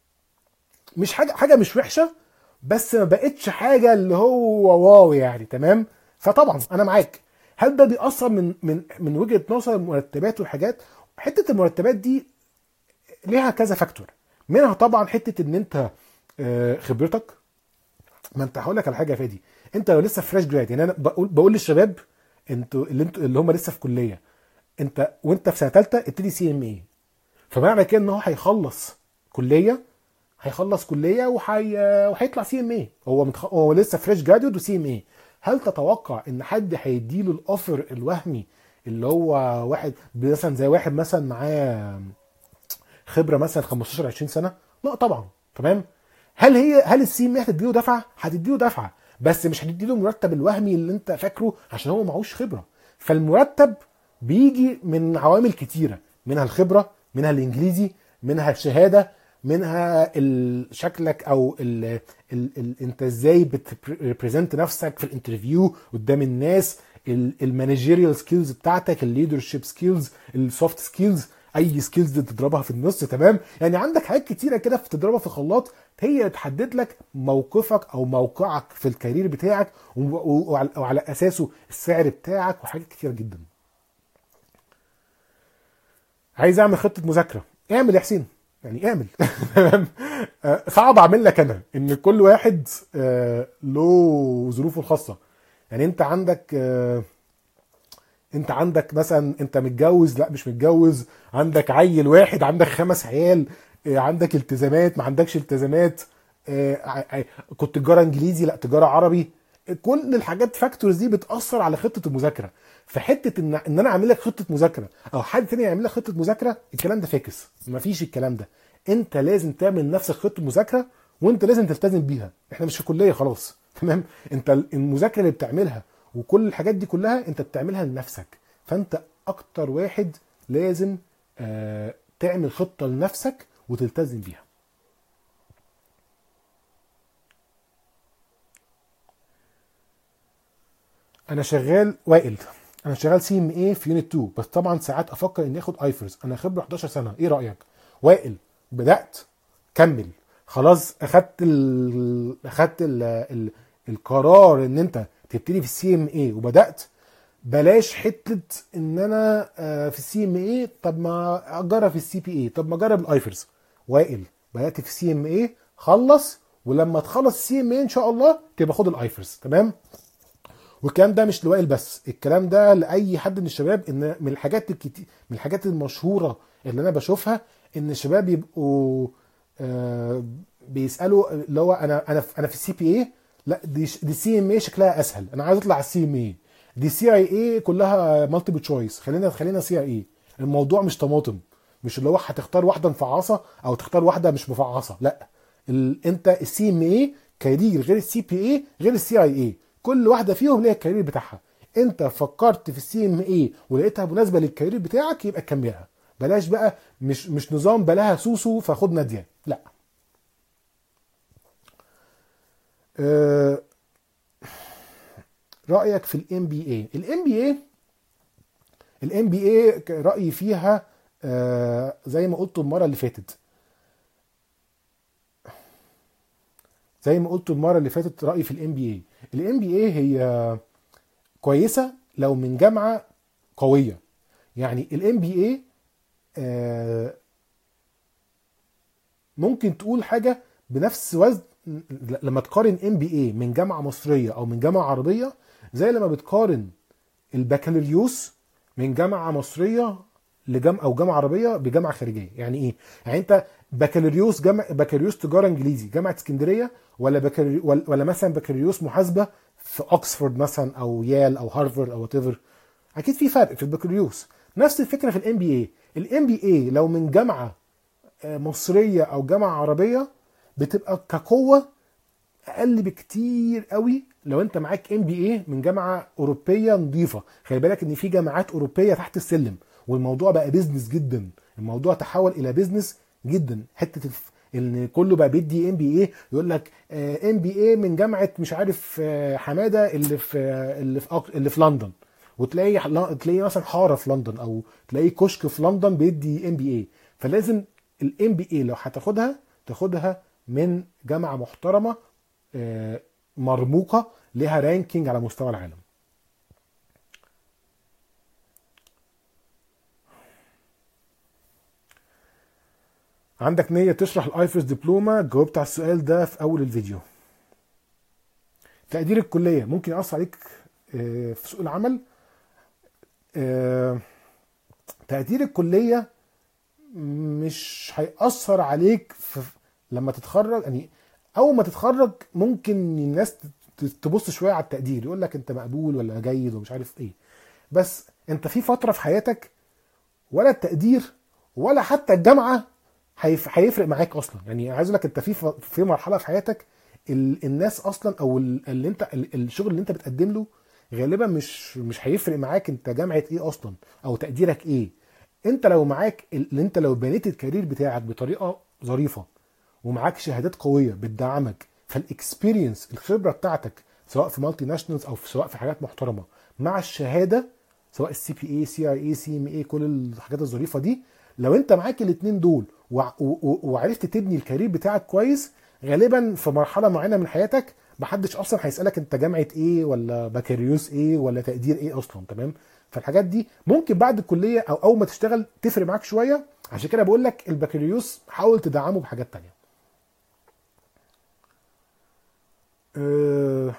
مش حاجه حاجه مش وحشه، بس ما بقتش حاجه اللي هو واو يعني. تمام. فطبعا انا معاك. هل ده بيأثر من من من وجهه نظر المرتبات والحاجات؟ حته المرتبات دي ليها كذا فاكتور، منها طبعا حته ان انت آه، خبرتك. ما انت هقول لك على حاجه يا فادي، انت لو لسه فريش جراد، يعني انا بقول بقول للشباب انتوا اللي انتوا اللي هم لسه في كليه، انت وانت في سنه ثالثه ابتدي سي ام اي. فمعنى كده ان هو هيخلص كليه، هيخلص كليه وحي... وهيطلع سي ام اي. هو متخ... هو لسه فريش جرادويت وسي ام اي. هل تتوقع ان حد هيديله الاوفر الوهمي اللي هو واحد مثلا زي واحد مثلا معاه خبره مثلا خمستاشر عشرين سنه؟ لا طبعا. تمام. هل هي هل السي ام هتديله دفعه؟ هتديله دفعه، بس مش هتديله المرتب الوهمي اللي انت فاكره عشان هو معهوش خبره. فالمرتب بيجي من عوامل كتيره، منها الخبره، منها الانجليزي، منها الشهاده، منها ال- شكلك او ال ال ال انت ازاي بتريبريزنت نفسك في الانترفيو قدام الناس، المانجيريال سكيلز بتاعتك، الليدرشيب سكيلز، السوفت سكيلز، اي سكيلز دي تضربها في النص. تمام. يعني عندك حاجات كتيره كده بتضربها في الخلاط، هي تحدد لك موقفك او موقعك في الكارير بتاعك، و- و- وعلى وعلى اساسه السعر بتاعك وحاجات كتيره جدا. عايز اعمل خطه مذاكره، اعمل يا حسين، يعني اعمل. تمام. آه، صعب اعمل لك انا، ان كل واحد آه، له ظروفه الخاصه. يعني انت عندك آه، انت عندك مثلا انت متجوز، لا مش متجوز، عندك عيل واحد، عندك خمس عيال، آه، عندك التزامات، ما عندكش التزامات، آه، ع- ع- كنت تجاره انجليزي لا تجاره عربي. كل الحاجات فاكتورز دي بتاثر على خطه المذاكره. فحته ان ان انا اعمل لك خطه مذاكره او حد تاني يعمل لك خطه مذاكره، الكلام ده فاكس، مفيش الكلام ده. انت لازم تعمل لنفسك خطه مذاكره، وانت لازم تلتزم بيها. احنا مش في كليه خلاص. تمام. انت المذاكره اللي بتعملها وكل الحاجات دي كلها انت بتعملها لنفسك. فانت اكتر واحد لازم آه تعمل خطه لنفسك وتلتزم بيها. انا شغال وائل، انا شغال سي ام اي في يونت اتنين، بس طبعا ساعات افكر اني اخد ايفرز. انا خبره حداشر سنه، ايه رايك؟ وائل، بدات، كمل. خلاص اخدت ال... اخدت ال... ال... القرار ان انت تبتدي في السي ام اي وبدات. بلاش حته ان انا آه، في السي ام اي، طب ما اجرب في السي بي اي، طب ما اجرب الايفرز. وائل، بدات في السي ام اي، خلص، ولما تخلص السي ام اي ان شاء الله تبقى خد الايفرز. تمام. والكلام ده مش لوائل بس، الكلام ده لاي حد من الشباب. ان من الحاجات الكتير، من الحاجات المشهوره اللي انا بشوفها، ان الشباب يبقوا آه بيسالوا اللي هو انا انا في انا في السي بي اي، لا دي دي سي ام اي شكلها اسهل، انا عايز اطلع على السي ام اي. دي سي اي اي كلها مالتيبل تشويس، خلينا خلينا سي اي اي. الموضوع مش طماطم، مش اللي هو هتختار واحده مفعصه او تختار واحده مش مفعصه، لا. ال... انت السي ام اي كارير غير السي بي اي غير السي اي اي، كل واحده فيهم ليها الكارير بتاعها. انت فكرت في السي ام اي ولقيتها مناسبه للكارير بتاعك، يبقى كملها. بلاش بقى مش مش نظام بلاها سوسو فخد ناديه، لا. أه رايك في الام بي اي؟ الام بي اي الام بي اي رايي فيها أه زي ما قلت المره اللي فاتت زي ما قلت المره اللي فاتت رايي في الام بي اي. الام بي اي هي كويسه لو من جامعه قويه. يعني الام بي اي ممكن تقول حاجه بنفس وزن لما تقارن ام بي اي من جامعه مصريه او من جامعه عربيه، زي لما بتقارن البكالوريوس من جامعه مصريه لجامعه او جامعه عربيه بجامعه خارجيه. يعني ايه؟ يعني انت بكالوريوس جامعه بكالوريوس تجاره انجليزي جامعه اسكندريه، ولا بكالوري ولا ولا مثلا بكالوريوس محاسبه في اوكسفورد مثلا او يال او هارفارد او وات ايفر. اكيد في فرق في البكالوريوس. نفس الفكره في الام بي اي. الام بي اي لو من جامعه مصريه او جامعه عربيه بتبقى كقوه اقل بكتير قوي لو انت معاك ام بي اي من جامعه اوروبيه نظيفه. خلي بالك ان في جامعات اوروبيه تحت السلم، والموضوع بقى بيزنس جدا. الموضوع تحول الى بيزنس جدا. حته الف... ان كله بقى بيدي ام بي اي، يقول لك ام بي اي من جامعه مش عارف آه، حماده اللي في آه، اللي في أق- اللي في لندن، وتلاقي تلاقي مثلا حاره في لندن او تلاقي كشك في لندن بيدي ام بي اي. فلازم الام بي اي لو هتاخدها تاخدها من جامعه محترمه آه، مرموقه لها رانكينج على مستوى العالم. عندك نية تشرح الايفرس دبلومة؟ جاوبت على السؤال ده في اول الفيديو. تقدير الكلية ممكن يأثر عليك آه، في سوق العمل. آه، تقدير الكلية مش هيأثر عليك في لما تتخرج. يعني اول ما تتخرج ممكن الناس ت- تبص شوية على التقدير، يقول لك انت مقبول ولا جيد ومش عارف ايه. بس انت في فترة في حياتك ولا التقدير ولا حتى الجامعة هيف- هيفرق معاك اصلا. يعني عايز اقول لك انت في ف- في مرحلة في حياتك ال- الناس اصلا او ال- اللي انت ال- الشغل اللي انت بتقدم له غالبا مش مش هيفرق معاك انت جامعة ايه اصلا او تقديرك ايه. انت لو معاك اللي انت لو بنيت الكارير بتاعك بطريقة ظريفة ومعاك شهادات قويه بتدعمك، فالاكسبيرينس الخبره بتاعتك سواء في مالتي ناشونالز او في سواء في حاجات محترمه مع الشهاده، سواء السي بي اي سي اي اي سي ام اي كل الحاجات الظريفه دي، لو انت معاك الاثنين دول وع- و- و- وعرفت تبني الكارير بتاعك كويس، غالبا في مرحله معينه من حياتك محدش اصلا هيسالك انت جامعه ايه ولا بكالوريوس ايه ولا تقدير ايه اصلا. تمام. فالحاجات دي ممكن بعد الكليه او اول ما تشتغل تفرق معاك شويه. عشان كده بقول لك البكالوريوس حاول تدعمه بحاجات تانية. آه،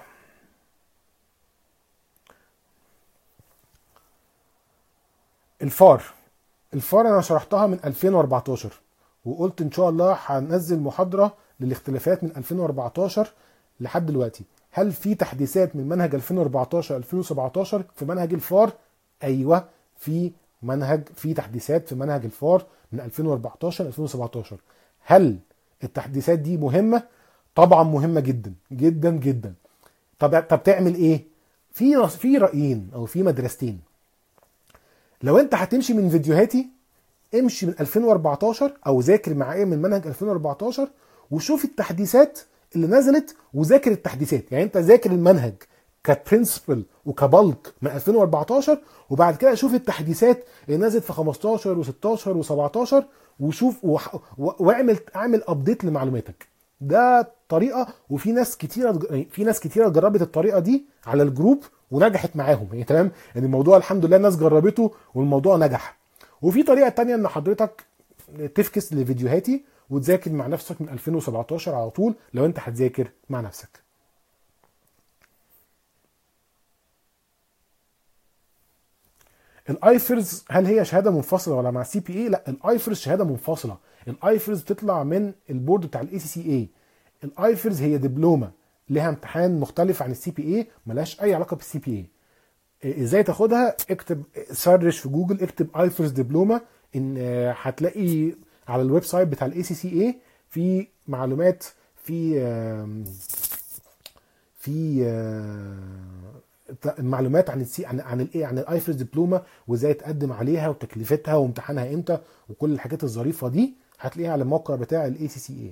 الفار الفار انا شرحتها من ألفين وأربعتاشر، وقلت ان شاء الله هنزل محاضرة للاختلافات من ألفين وأربعتاشر لحد دلوقتي. هل في تحديثات من منهج ألفين وأربعتاشر ألفين وسبعتاشر في منهج الفار؟ ايوه، في منهج في تحديثات في منهج الفار من ألفين وأربعتاشر ألفين وسبعتاشر. هل التحديثات دي مهمة؟ طبعا مهمة جدا جدا جدا. طب طب تعمل ايه؟ في في رأيين او في مدرستين. لو انت هتمشي من فيديوهاتي، امشي من ألفين وأربعتاشر او ذاكر معايا من منهج ألفين وأربعتاشر وشوف التحديثات اللي نزلت وذاكر التحديثات. يعني انت ذاكر المنهج كبرنسبل وكبلك من ألفين وأربعتاشر، وبعد كده شوف التحديثات اللي نزلت في خمستاشر و16 و17 وشوف وح- و- واعمل اعمل ابديت لمعلوماتك. ده طريقه، وفي ناس كتيره في ناس كتيره جربت الطريقه دي على الجروب ونجحت معاهم. يعني تمام، يعني الموضوع الحمد لله الناس جربته والموضوع نجح. وفي طريقه تانية ان حضرتك تفكس لفيديوهاتي وتذاكر مع نفسك من ألفين وسبعتاشر على طول لو انت هتذاكر مع نفسك. الايفرز هل هي شهاده منفصله ولا مع سي بي اي؟ لا، الايفرز شهاده منفصله. الايفرز بتطلع من البورد بتاع الاي سي سي اي. الايفرز هي دبلومه لها امتحان مختلف عن السي بي اي، ملهاش اي علاقه بالسي بي اي. ازاي تاخدها؟ اكتب سرش في جوجل، اكتب ايفرز دبلومه، ان آه، هتلاقي على الويب سايت بتاع الاي سي سي اي في معلومات، في آم، في آه، معلومات عن السي عن عن الايه عن الايفرز دبلومه وازاي تقدم عليها وتكلفتها وامتحانها امتى وكل الحاجات الظريفه دي هتلاقيها على الموقع بتاع الاي سي سي اي.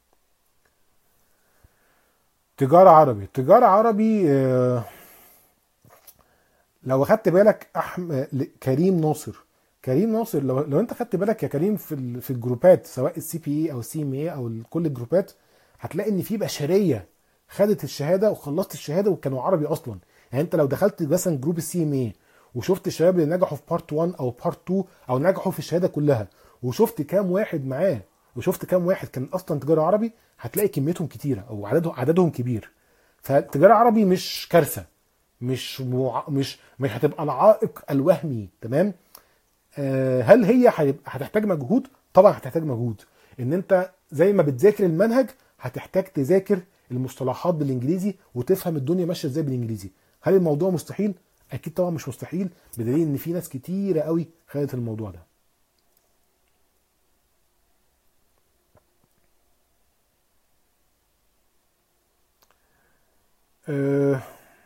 تجاره عربي تجاره عربي آه، لو اخدت بالك احمد كريم ناصر كريم ناصر لو, لو انت خدت بالك يا كريم في ال- في الجروبات سواء السي بي اي او السي ام اي او ال- كل الجروبات، هتلاقي ان في بشريه خدت الشهاده وخلصت الشهاده وكانوا عربي اصلا. يعني انت لو دخلت مثلا جروب السي ام اي وشفت الشباب اللي نجحوا في بارت واحد او بارت اتنين او نجحوا في الشهاده كلها، وشفت كام واحد معاه وشفت كام واحد كان اصلا تجاره عربي، هتلاقي كميتهم كتيره او عددهم عددهم كبير. فالتجاره عربي مش كارثه، مش مع... مش مش هتبقى العائق الوهمي. تمام. آه هل هي هيبقى- هتحتاج مجهود؟ طبعا هتحتاج مجهود. ان انت زي ما بتذاكر المنهج هتحتاج تذاكر المصطلحات بالانجليزي وتفهم الدنيا ماشيه ازاي بالانجليزي. هل الموضوع مستحيل؟ اكيد طبعا مش مستحيل، بدليل ان في ناس كتيره قوي خدت الموضوع ده. آه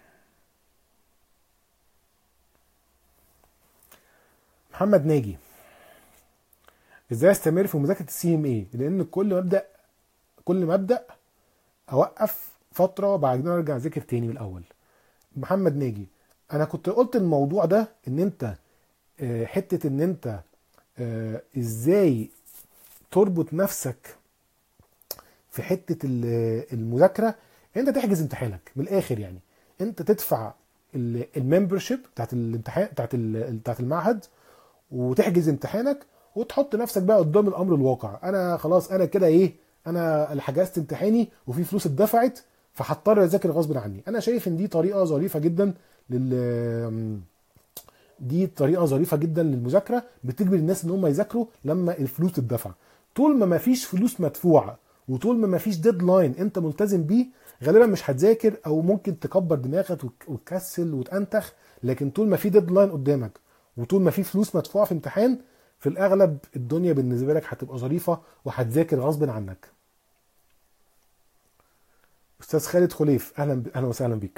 محمد ناجي، ازاي استمر في مذاكره السي ام اي؟ لان كل مبدا كل مبدا اوقف فتره بعد كده ارجع اذاكر تاني من الاول. محمد ناجي، انا كنت قلت الموضوع ده ان انت آه، حته ان انت آه، ازاي تربط نفسك في حته ال- المذاكره. انت تحجز امتحانك من الاخر يعني. انت تدفع الممبرشيب بتاعت الامتحان بتاعت ال- بتاعت المعهد، وتحجز امتحانك، وتحط نفسك بقى قدام الامر الواقع. انا خلاص انا كده ايه، انا اللي حجزت امتحاني وفي فلوس اتدفعت، فهضطر اذاكر غصب عني. انا شايف ان دي طريقه ظريفه جدا لل دي طريقه ظريفه جدا للمذاكره، بتجبر الناس ان هم يذاكروا لما الفلوس تدفع. طول ما مفيش فلوس مدفوعه، وطول ما مفيش ديدلاين انت ملتزم بيه، غالبا مش هتذاكر، او ممكن تكبر دماغك وت- وتكسل وتنتخ. لكن طول ما في ديدلاين قدامك، وطول ما في فلوس مدفوعه في امتحان، في الاغلب الدنيا بالنسبه لك هتبقى ظريفه، وهتذاكر غصب عنك. استاذ خالد خليف، اهلا ب... اهلا وسهلا بيك.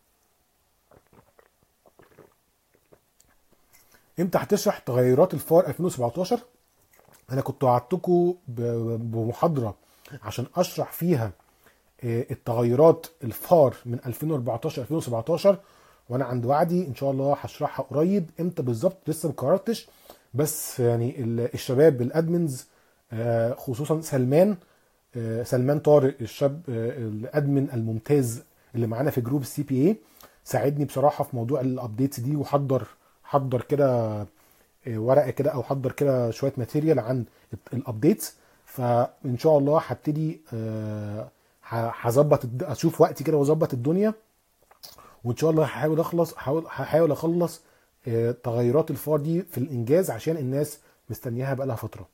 امتى هتشرح تغيرات الفار ألفين وسبعتاشر؟ انا كنت وعدتكم ب- بمحاضره عشان اشرح فيها آه، التغيرات الفار من ألفين واربعتاشر ألفين وسبعتاشر، وانا عند وعدي ان شاء الله هشرحها قريب. امتى بالظبط لسه ما قررتش، بس يعني ال- الشباب الادمنز، آه، خصوصا سلمان، آه، سلمان طارق الشاب آه، الادمن الممتاز اللي معانا في جروب السي بي اي، ساعدني بصراحه في موضوع الابديتس دي، وحضر حضر كده آه، ورقه كده، او حضر كده شويه ماتيريال عن الابديتس. فان شاء الله هبتدي آه، ه- هظبط الد- اشوف وقتي كده واظبط الدنيا، وان شاء الله هحاول اخلص هحاول هحاول اخلص آه، تغيرات الفار دي في الانجاز، عشان الناس مستنياها بقالها فتره.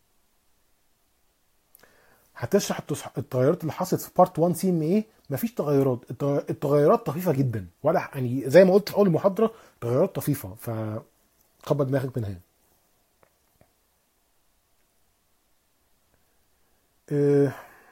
هتشرح التص- التغيرات اللي حصلت في بارت واحد سي ام ايه؟ مفيش تغيرات. الت- التغيرات طفيفه جدا، ولا يعني زي ما قلت في اول المحاضره، تغيرات طفيفه، فكبر دماغك منها. آه،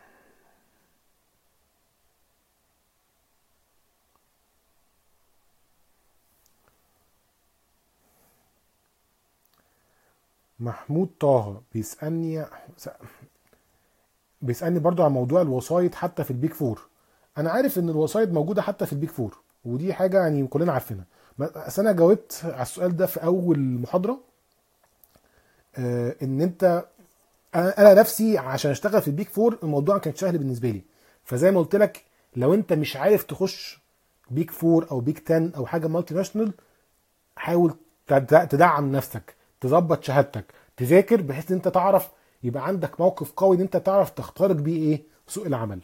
محمود طه بيسالني بيسالني برضو عن موضوع الوسايط حتى في البيك فور. انا عارف ان الوسايط موجوده حتى في البيك فور، ودي حاجه يعني كلنا عارفينها. بس انا جاوبت على السؤال ده في اول محاضره. آه، ان انت انا أنا نفسي عشان اشتغل في البيك فور الموضوع كان سهل بالنسبه لي. فزي ما قلت لك، لو انت مش عارف تخش بيك فور او بيك عشرة او حاجه مالتي ناشونال، حاول تد- تدعم نفسك، تظبط شهادتك، تذاكر بحيث ان انت تعرف يبقى عندك موقف قوي ان انت تعرف تخترق بيه ايه سوق العمل.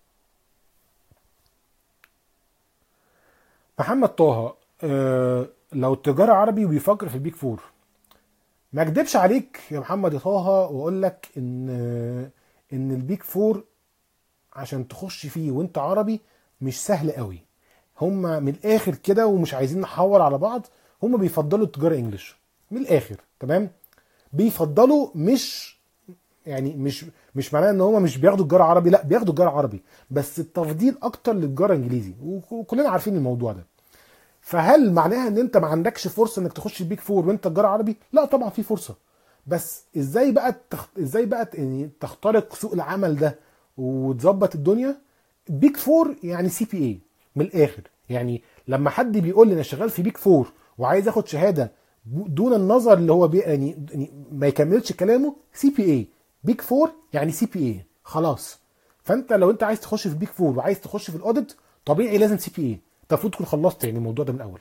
محمد طه، آه لو التجاره عربي وبيفكر في البيك فور، ما اكدبش عليك يا محمد يا طه، واقول لك ان ان البيك فور عشان تخش فيه وانت عربي مش سهل قوي. هما من الاخر كده، ومش عايزين نحور على بعض، هما بيفضلوا التجاره انجليش من الاخر. تمام؟ بيفضلوا، مش يعني مش مش معناه ان هما مش بياخدوا تجاره عربي، لا بياخدوا تجاره عربي، بس التفضيل اكتر للتجاره انجليزي، وك- وكلنا عارفين الموضوع ده. فهل معناها ان انت ما عندكش فرصه انك تخش البيك فور وانت تجاره عربي؟ لا طبعا في فرصه. بس ازاي بقى تخ... ازاي بقى ت- يعني تخترق سوق العمل ده وتظبط الدنيا؟ بيك فور يعني سي بي اي من الاخر يعني. لما حد بيقول لي انا شغال في بيك فور وعايز اخد شهاده ب- دون النظر اللي هو بي يعني يعني ما يكملش كلامه، سي بي اي. بيك فور يعني سي بي اي خلاص. فانت لو انت عايز تخش في بيك فور وعايز تخش في الاوديت، طبيعي لازم سي بي اي. انت المفروض تكون خلصت يعني الموضوع ده من الاول.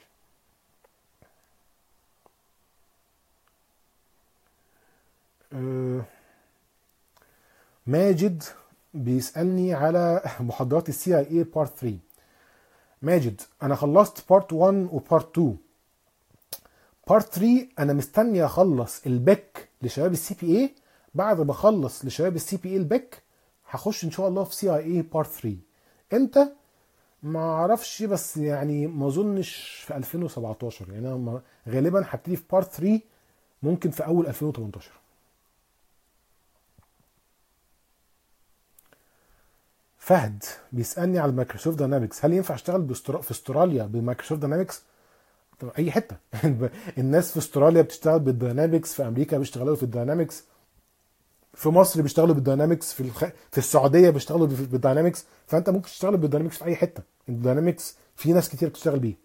أه، ماجد بيسالني على محاضرات السي اي اي بارت ثلاثة. ماجد، انا خلصت بارت واحد وبارت اتنين. بارت تلاتة انا مستني اخلص الباك لشباب السي بي اي. بعد ما اخلص لشباب السي بي اي الباك، هخش ان شاء الله في سي اي اي بارت تلاتة. امتى؟ ما اعرفش، بس يعني ما اظنش في ألفين وسبعتاشر يعني. انا ما- غالبا هبتدي في بارت تلاتة ممكن في اول ألفين وتمنتاشر. فهد بيسالني على مايكروسوفت داينامكس، هل ينفع اشتغل باسترا... في استراليا بمايكروسوفت داينامكس؟ طب اي حته. الناس في استراليا بتشتغل بالداينامكس، في امريكا بيشتغلوا في الداينامكس، في مصر بيشتغلوا بالداينامكس، في الخ... في السعوديه بيشتغلوا بال- بالداينامكس. فانت ممكن تشتغل بالداينامكس في اي حته. الداينامكس في ناس كتير بتشتغل بيه.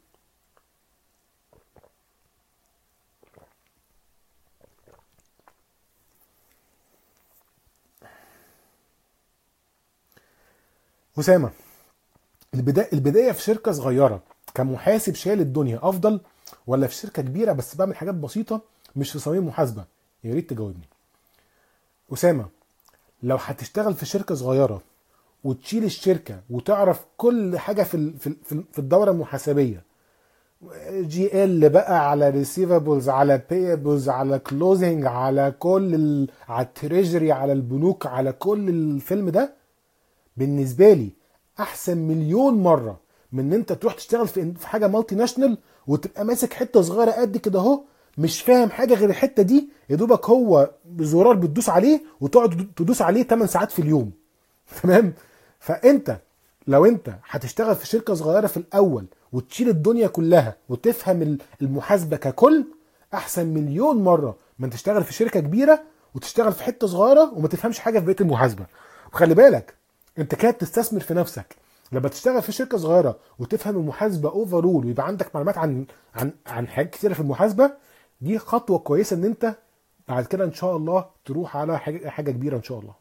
اسامه، البدايه البدايه في شركه صغيره كمحاسب شايل الدنيا افضل، ولا في شركه كبيره بس بعمل حاجات بسيطه مش في صميم محاسبه؟ يا ريت تجاوبني. اسامه، لو هتشتغل في شركه صغيره وتشيل الشركه وتعرف كل حاجه في ال- في ال- في ال- في الدوره المحاسبيه، جي ال بقى، على ريسيفابلز، على بايبلز، على كلوزنج، على كل ال... على التريجري، على البنوك، على كل الفيلم ده، بالنسبه لي احسن مليون مره من ان انت تروح تشتغل في في حاجه مالتي ناشونال وتبقى ماسك حته صغيره قد كده اهو، مش فاهم حاجه غير الحته دي، يا دوبك هو بزرار بتدوس عليه وتقعد تدوس عليه ثماني ساعات في اليوم. تمام. فانت لو انت هتشتغل في شركه صغيره في الاول وتشيل الدنيا كلها وتفهم المحاسبه ككل، احسن مليون مره من تشتغل في شركه كبيره وتشتغل في حته صغيره وما تفهمش حاجه في بقيه المحاسبه. وخلي بالك، انت كده بتستثمر في نفسك. لما تشتغل في شركه صغيره وتفهم المحاسبه اوفرول ويبقى عندك معلومات عن عن عن حاجات كتيره في المحاسبه، دي خطوه كويسه ان انت بعد كده ان شاء الله تروح على حاجه حاجه كبيره ان شاء الله.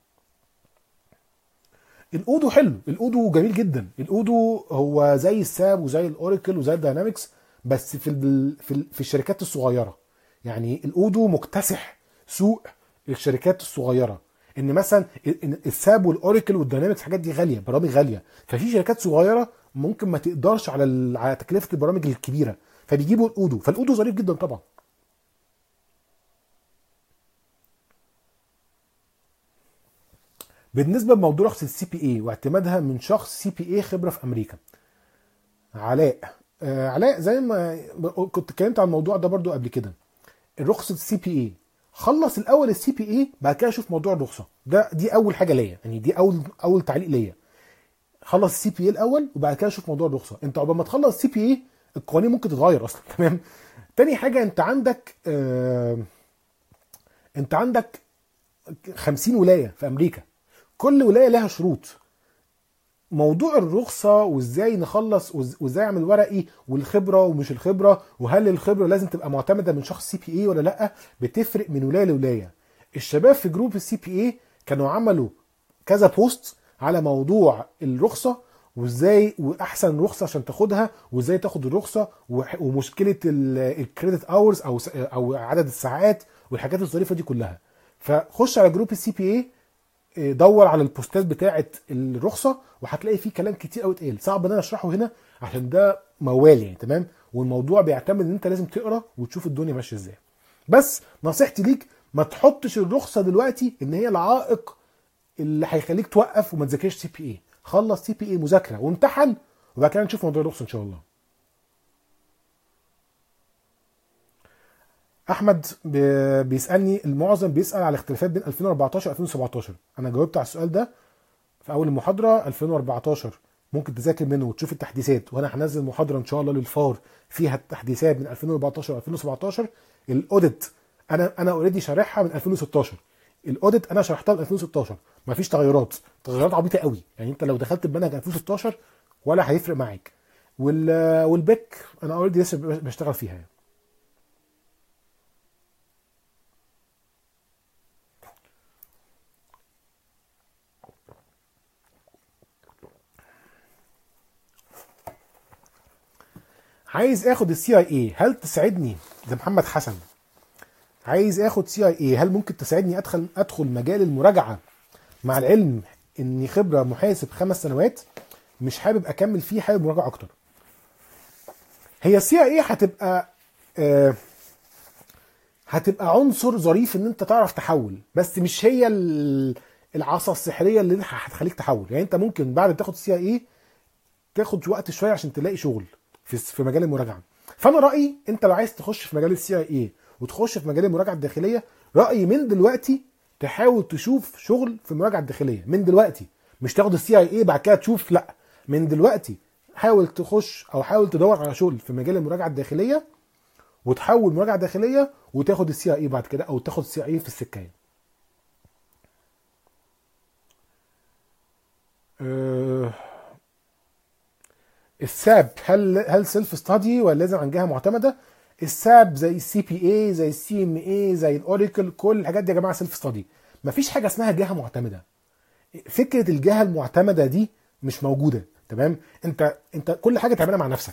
الاودو حلو، الاودو جميل جدا. الاودو هو زي الساب وزي الاوراكل وزي الداينامكس، بس في ال في, ال في الشركات الصغيره. يعني الاودو مكتسح سوق الشركات الصغيره. ان مثلا إن الساب والاوراكل والداينامكس الحاجات دي غاليه، برامج غاليه، ففي شركات صغيره ممكن ما تقدرش على ال- على تكلفه البرامج الكبيره، فبيجيبوا الاودو. فالاودو ظريف جدا طبعا. بالنسبه لموضوع رخصه السي بي اي واعتمادها من شخص سي بي اي خبره في امريكا، علاء، آه علاء، زي ما كنت اتكلمت عن الموضوع ده برضو قبل كده. الرخصه السي بي اي، خلص الاول السي بي اي بعد كده شوف موضوع الرخصه ده. دي اول حاجه ليا، يعني دي اول اول تعليق ليا. خلص السي بي اي الاول وبعد كده شوف موضوع الرخصه. انت عقبال ما تخلص السي بي اي القوانين ممكن تتغير اصلا. تمام. تاني حاجه، انت عندك آه انت عندك خمسين ولايه في امريكا، كل ولايه لها شروط. موضوع الرخصة وازاي نخلص وإز- وازاي اعمل ورقي، والخبرة ومش الخبرة، وهل الخبرة لازم تبقى معتمدة من شخص سي بي اي ولا لا، بتفرق من ولاية لولاية. الشباب في جروب السي بي اي كانوا عملوا كذا بوست على موضوع الرخصة، وازاي واحسن رخصة عشان تاخدها، وازاي تاخد الرخصة، وح- ومشكلة الكريدت اورز او س- او عدد الساعات والحاجات الظريفة دي كلها. فخش على جروب السي بي اي، دور على البوستات بتاعه الرخصه، وهتلاقي فيه كلام كتير قوي اتقال، صعب ان انا اشرحه هنا عشان ده موال يعني. تمام. والموضوع بيعتمد ان انت لازم تقرا وتشوف الدنيا ماشيه ازاي. بس نصيحتي ليك، ما تحطش الرخصه دلوقتي ان هي العائق اللي هيخليك توقف وما تذاكرش سي بي اي. خلص سي بي اي مذاكره وامتحن، وبعد كده نشوف موضوع الرخصه ان شاء الله. احمد ب- بيسالني، المعظم بيسال على الاختلافات بين ألفين وأربعتاشر ألفين وسبعتاشر. انا جاوبت على السؤال ده في اول المحاضره. ألفين وأربعتاشر ممكن تذاكر منه وتشوف التحديثات، وانا هنزل محاضره ان شاء الله للفار فيها التحديثات من ألفين وأربعتاشر و2017. الاوديت انا انا اوريدي شارحها من ألفين وستاشر. الاوديت انا شرحتها من ألفين وستاشر، مفيش تغيرات، تغيرات عبيطه قوي يعني. انت لو دخلت بمنهج ألفين وستاشر ولا هيفرق معاك. وال والبيك انا اوريدي لسه بشتغل فيها يعني. عايز اخد السي اي اي، هل تساعدني؟ ده محمد حسن. عايز اخد سي اي اي، هل ممكن تساعدني ادخل ادخل مجال المراجعه، مع العلم اني خبره محاسب خمس سنوات، مش حابب اكمل فيه، حابب مراجعه اكتر. هي السي اي اي هتبقى آه هتبقى عنصر ظريف ان انت تعرف تحول، بس مش هي ال- العصا السحريه اللي هتخليك تحول. يعني انت ممكن بعد ما تاخد سي اي اي تاخد وقت شويه عشان تلاقي شغل في في مجال المراجعه. فانا رايي انت لو عايز تخش في مجال السي اي اي وتخش في مجال المراجعه الداخليه، رايي من دلوقتي تحاول تشوف شغل في المراجعه الداخليه من دلوقتي. مش تاخد السي اي اي بعد كده تشوف، لا، من دلوقتي حاول تخش او حاول تدور على شغل في مجال المراجعه الداخليه، وتحول مراجعه داخليه وتاخد السي اي اي بعد كده، او تاخد السي اي اي في السكايه. أه الساب، هل هل سيلف ستادي ولا لازم عن جهه معتمده؟ الساب زي السي بي اي، زي السي ام اي، زي الاوراكل، كل الحاجات دي يا جماعه سيلف ستادي. مفيش حاجه اسمها جهه معتمده. فكره الجهه المعتمده دي مش موجوده. تمام، انت انت كل حاجه تعملها مع نفسك.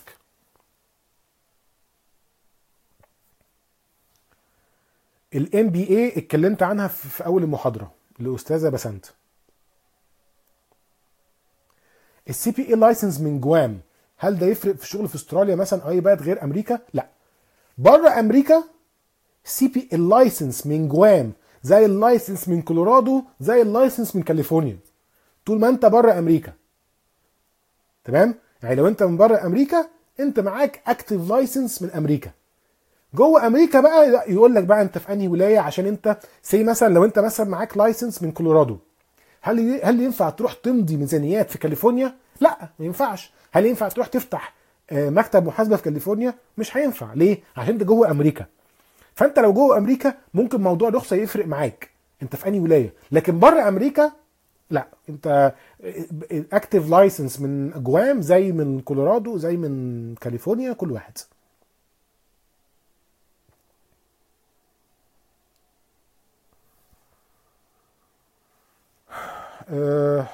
الام بي اي اتكلمت عنها في في اول المحاضره الاستاذه بسنت. السي بي اي لايسنس من جوام، هل ده يفرق في الشغل في استراليا مثلا او اي بلد غير امريكا؟ لا. بره امريكا سي بي اللايسنس من جوام زي اللايسنس من كولورادو زي اللايسنس من كاليفورنيا، طول ما انت بره امريكا. تمام، يعني لو انت من بره امريكا انت معاك اكتيف لايسنس من امريكا. جوه امريكا بقى لا، يقول لك بقى انت في انهي ولايه، عشان انت سي مثلا لو انت مثلا معاك لايسنس من كولورادو، هل هل ينفع تروح تمضي ميزانيات في كاليفورنيا؟ لا، ما ينفعش. هل ينفع تروح تفتح آه، مكتب محاسبه في كاليفورنيا؟ مش هينفع. ليه؟ عشان انت جوه امريكا. فانت لو جوه امريكا ممكن موضوع الرخصه يفرق معاك انت في انهي ولايه، لكن بره امريكا لا، انت اكتيف لايسنس من جوام زي من كولورادو زي من كاليفورنيا، كل واحد. أه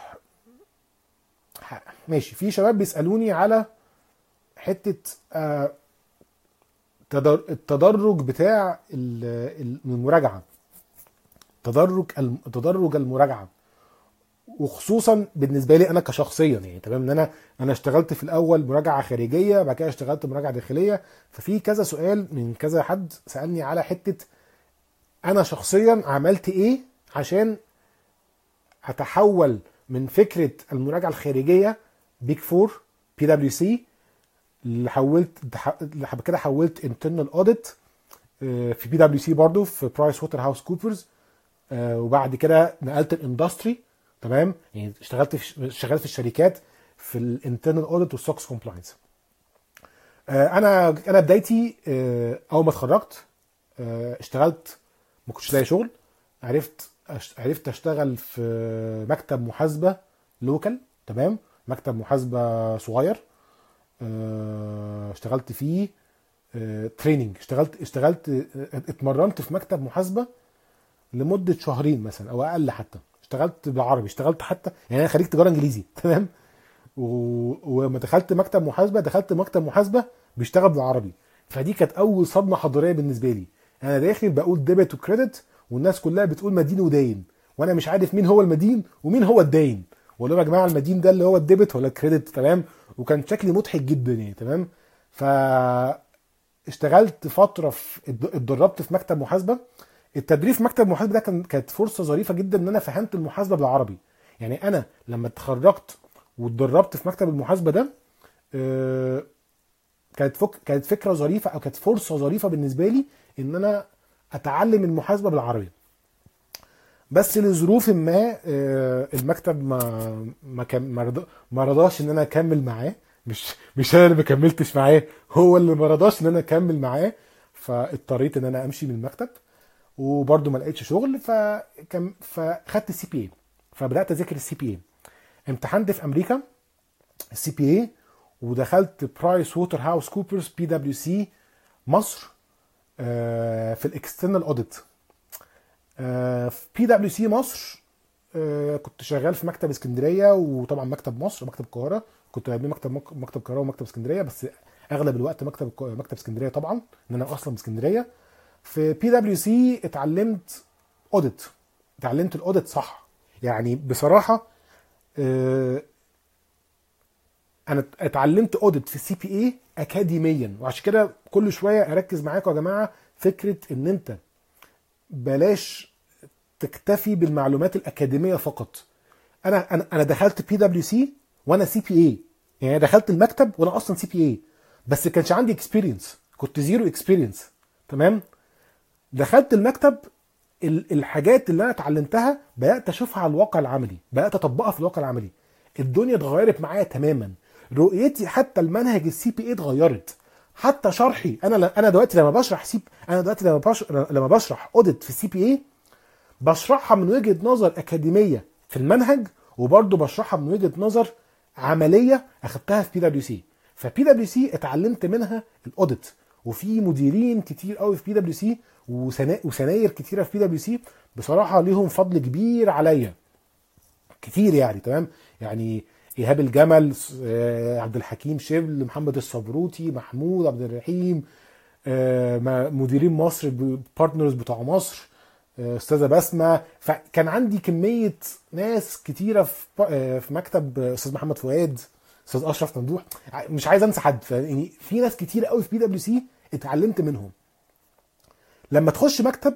ماشي. في شباب بيسالوني على حته أه تدر- التدرج بتاع ال- ال- المراجعه، تدرج الم- تدرج المراجعه، وخصوصا بالنسبه لي انا كشخصيا. يعني تمام، ان انا انا اشتغلت في الاول مراجعه خارجيه، بعد كده اشتغلت مراجعه داخليه. ففي كذا سؤال من كذا حد سالني على حته انا شخصيا عملت ايه عشان اتحول من فكره المراجعه الخارجيه بيج فور بي دبليو سي، اللي حولت اللي كده حولت انترنال اوديت في بي دبليو سي برضو في برايس ووتر هاوس كوبرز، وبعد كده نقلت الاندستري. تمام، يعني اشتغلت في شغال في الشركات في الانترنال اوديت والسوكس كومبلاينس. انا انا بدايتي آه، اول ما اتخرجت آه، اشتغلت، ما كنتش لاقي شغل. عرفت أش- عرفت اشتغل في مكتب محاسبه لوكال. تمام، مكتب محاسبه صغير. آه، اشتغلت فيه تريننج، اشتغلت اشتغلت آه، اتمرنت في مكتب محاسبه لمده شهرين مثلا او اقل. حتى اشتغلت بالعربي، اشتغلت حتى يعني انا خريج تجاره انجليزي. تمام، و- وما دخلت مكتب محاسبه دخلت مكتب محاسبه بيشتغل بالعربي. فدي كانت اول صدمه حضاريه بالنسبه لي. انا داخل بقول ديبت وكريدت، والناس كلها بتقول مدين وداين، وانا مش عارف مين هو المدين ومين هو الداين، ولا يا جماعه المدين ده اللي هو الديبت ولا الكريدت. تمام، وكان شكلي مضحك جدا يعني. تمام، فاشتغلت فتره في اتد- اتدربت في مكتب محاسبه. التدريب في مكتب محاسبه ده كان كانت فرصه ظريفه جدا ان انا فهمت المحاسبه بالعربي. يعني انا لما اتخرجت واتدربت في مكتب المحاسبه ده، آه، كانت فك... كانت فكره ظريفه او كانت فرصه ظريفه بالنسبه لي ان انا اتعلم المحاسبه بالعربي. بس لظروف ما آه، المكتب ما ما كان ما رضا- ما رضاش ان انا اكمل معاه. مش مش انا اللي ما كملتش معاه، هو اللي ما رضاش ان انا اكمل معاه. فاضطريت ان انا امشي من المكتب، وبرده ما لقيتش شغل. فكم فخدت السي بي اي، فبدات اذاكر السي بي اي. امتحنت في امريكا السي بي اي، ودخلت برايس ووتر هاوس كوبرز بي دبليو سي مصر آه، في الاكسترنال اوديت. في بي دبليو سي مصر آه، كنت شغال في مكتب اسكندريه، وطبعا مكتب مصر ومكتب القاهره. كنت بين مكتب مكتب القاهره ومكتب اسكندريه، بس اغلب الوقت مكتب مكتب اسكندريه طبعا، ان انا اصلا من اسكندريه. في بي دبليو سي اتعلمت اوديت، اتعلمت الاوديت صح. يعني بصراحه آه، انا اتعلمت اوديت في السي بي اي اكاديميا. وعشان كده كل شويه اركز معاكم يا جماعه فكره ان انت بلاش تكتفي بالمعلومات الاكاديميه فقط. انا انا انا دخلت بي دبليو سي وانا سي بي اي، يعني دخلت المكتب وانا اصلا سي بي اي، بس كانش عندي اكسبيرينس، كنت زيرو اكسبيرينس. تمام، دخلت المكتب، ال- الحاجات اللي انا اتعلمتها بدات اشوفها على الواقع العملي، بدات اطبقها في الواقع العملي. الدنيا اتغيرت معايا تماما. رؤيتي حتى المنهج السي بي اي اتغيرت. حتى شرحي انا انا دلوقتي لما بشرح سي انا دلوقتي لما بشرح لما بشرح اوديت في السي بي اي، بشرحها من وجهه نظر اكاديميه في المنهج، وبرضه بشرحها من وجهه نظر عمليه اخدتها في بي دبليو سي. فبي دبليو سي اتعلمت منها الاوديت، وفي مديرين كتير قوي في بي دبليو سي وسناير كتيره في بي دبليو سي بصراحه ليهم فضل كبير عليا، كتير يعني. تمام، يعني ايهاب الجمل، آه، عبد الحكيم شبل، محمد الصبروتي، محمود عبد الرحيم، آه، ما- مديرين مصر، بارتنرز بتوع مصر، آه، استاذه بسمه. فكان عندي كميه ناس كتيره في آه، في مكتب آه، استاذ محمد فؤاد، استاذ اشرف ممدوح. ع- مش عايز انسى حد. ف- يعني في ناس كتير قوي في بي دبليو سي اتعلمت منهم. لما تخش مكتب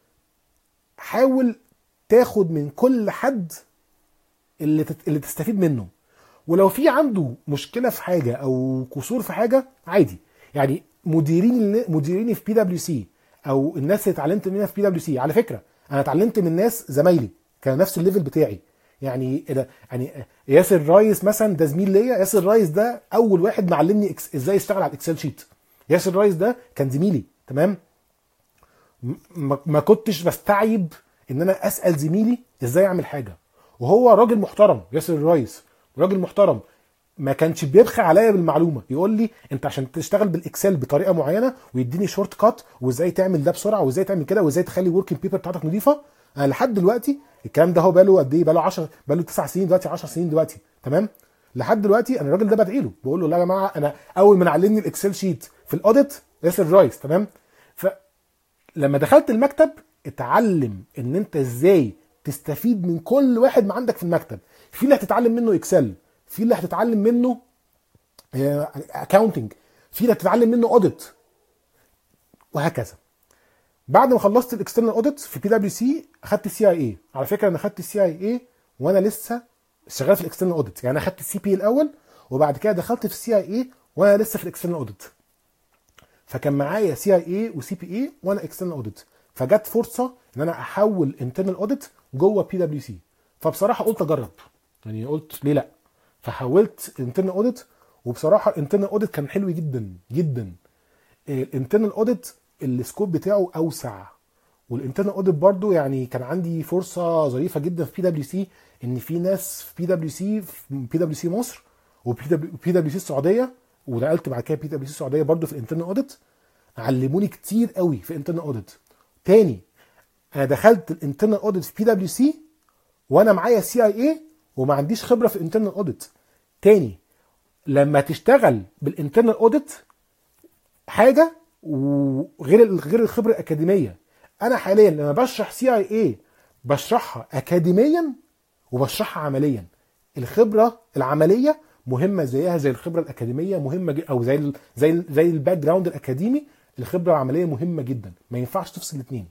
حاول تاخد من كل حد اللي تت... اللي تستفيد منه. ولو في عنده مشكله في حاجه او قصور في حاجه عادي. يعني مديرين اللي... مديريني في بي دبليو سي او الناس اللي اتعلمت منها في بي دبليو سي، على فكره انا اتعلمت من ناس زمايلي كان نفس الليفل بتاعي. يعني إيه ده؟ يعني ياسر رايس مثلا ده زميل ليا. ياسر رايس ده اول واحد معلمني إكس... ازاي اشتغل على الاكسل شيت. ياسر رايس ده كان زميلي، تمام. ما ما كنتش بستعيب ان انا اسال زميلي ازاي اعمل حاجه. وهو راجل محترم، ياسر الرئيس راجل محترم، ما كانش بيبخل عليا بالمعلومه. يقول لي انت عشان تشتغل بالاكسل بطريقه معينه ويديني شورت كات وازاي تعمل ده بسرعه وازاي تعمل كده وازاي تخلي الوركينج بيبر بتاعتك نظيفه. انا لحد دلوقتي الكلام ده هو بقاله قد ايه؟ بقاله عشرة، بقاله تسع سنين دلوقتي، عشر سنين دلوقتي، تمام. لحد دلوقتي انا الراجل ده بدعي له، بقول له لا يا جماعه، انا اول ما علمني الاكسل شيت في الاوديت ياسر الرئيس، تمام. ف لما دخلت المكتب اتعلم ان انت ازاي تستفيد من كل واحد ما عندك في المكتب. في اللي هتتعلم منه اكسل، في اللي هتتعلم منه اكاونتنج، في اللي هتتعلم منه اوديت، وهكذا. بعد ما خلصت الاكسترنال اوديت في بي دبليو سي اخدت السي اي اي. على فكره انا اخدت السي اي اي وانا لسه شغال في الاكسترنال اوديت. يعني انا اخدت السي بي الاول وبعد كده دخلت في السي اي اي وانا لسه في الاكسترنال اوديت. فكان معايا سي اي اي وسي بي اي وانا اكسترنال اوديت. فجت فرصه ان انا احول انترنال اوديت جوه بي دبليو سي. فبصراحه قلت اجرب، يعني قلت ليه لا. فحولت انترنال اوديت، وبصراحه الانترنال اوديت كان حلو جدا جدا. الانترنال اوديت السكوب بتاعه اوسع، والانترنال اوديت برضو يعني كان عندي فرصه ظريفه جدا في بي دبليو سي، ان في ناس في بي دبليو سي، في بي دبليو سي مصر وبي دبليو سي السعوديه، ونقلت بعد كده بي دبليو سي السعوديه برضو في الانترنال اوديت. علموني كتير قوي في انترنال اوديت. تاني، انا دخلت الانترنال اوديت في بي دبليو سي وانا معايا سي اي اي وما عنديش خبره في الانترنال اوديت. تاني، لما تشتغل بالانترنال اوديت حاجه وغير غير الخبره الاكاديميه. انا حاليا لما بشرح سي اي اي بشرحها اكاديميا وبشرحها عمليا. الخبره العمليه مهمه زيها زي الخبره الاكاديميه مهمه جدا، او زي ال زي ال زي الباك جراوند الاكاديمي. الخبره العمليه مهمه جدا، ما ينفعش تفصل الاثنين.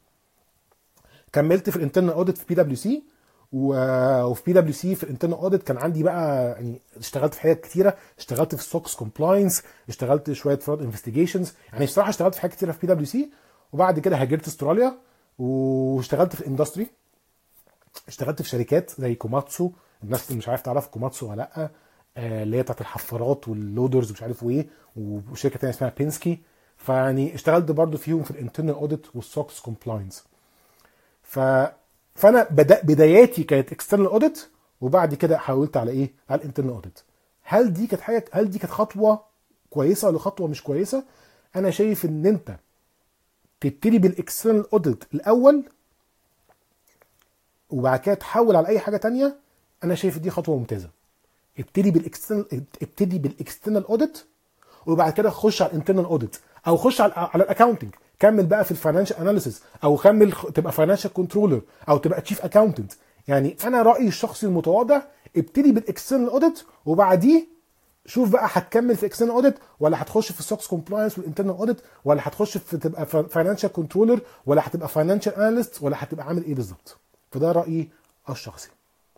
كملت في الانترنال اوديت في بي دبليو سي، وفي بي دبليو سي في الانترنال اوديت كان عندي بقى يعني اشتغلت في حاجات كتيره. اشتغلت في السوكس كومبلاينس، اشتغلت شويه فراد انفستيجيشنز. يعني بصراحه اشتغلت في حاجات كتيره في بي دبليو سي. وبعد كده هاجرت استراليا واشتغلت في الاندستري. اشتغلت في شركات زي كوماتسو. الناس اللي مش عارف تعرف كوماتسو ولا لا، آه، اللي هي بتاعت الحفارات واللودرز ومش عارف ايه. وشركه ثانيه اسمها بينسكي. فيعني اشتغلت برضو فيهم في الانترنال اوديت والسوكس كومبلاينس. ف فانا بدا بداياتي كانت اكسترنال اوديت، وبعد كده حاولت على ايه؟ على الانترنال اوديت. هل دي كانت حاجه، هل دي كانت خطوه كويسه ولا خطوه مش كويسه؟ انا شايف ان انت تبتدي بالاكسترنال اوديت الاول وبعد كده تحول على اي حاجه تانية. انا شايف دي خطوه ممتازه. ابتدي بالاكسترنال ابتدي بالاكسترنال اوديت وبعد كده خش على الانترنال اوديت، او خش على على الاكاونتنج. كمل بقى في الفاينانشال اناليسيس، او كمل تبقى فاينانشال كنترولر، او تبقى تشيف اكاونتنت. يعني انا رايي الشخصي المتواضع ابتدي بالاكسترنال اوديت وبعديه شوف بقى هتكمل في اكسترنال اوديت ولا هتخش في السوكس كومبلاينس والانترنال اوديت، ولا هتخش في تبقى فاينانشال كنترولر، ولا هتبقى فاينانشال اناليست، ولا هتبقى عامل ايه بالظبط. فده رايي الشخصي.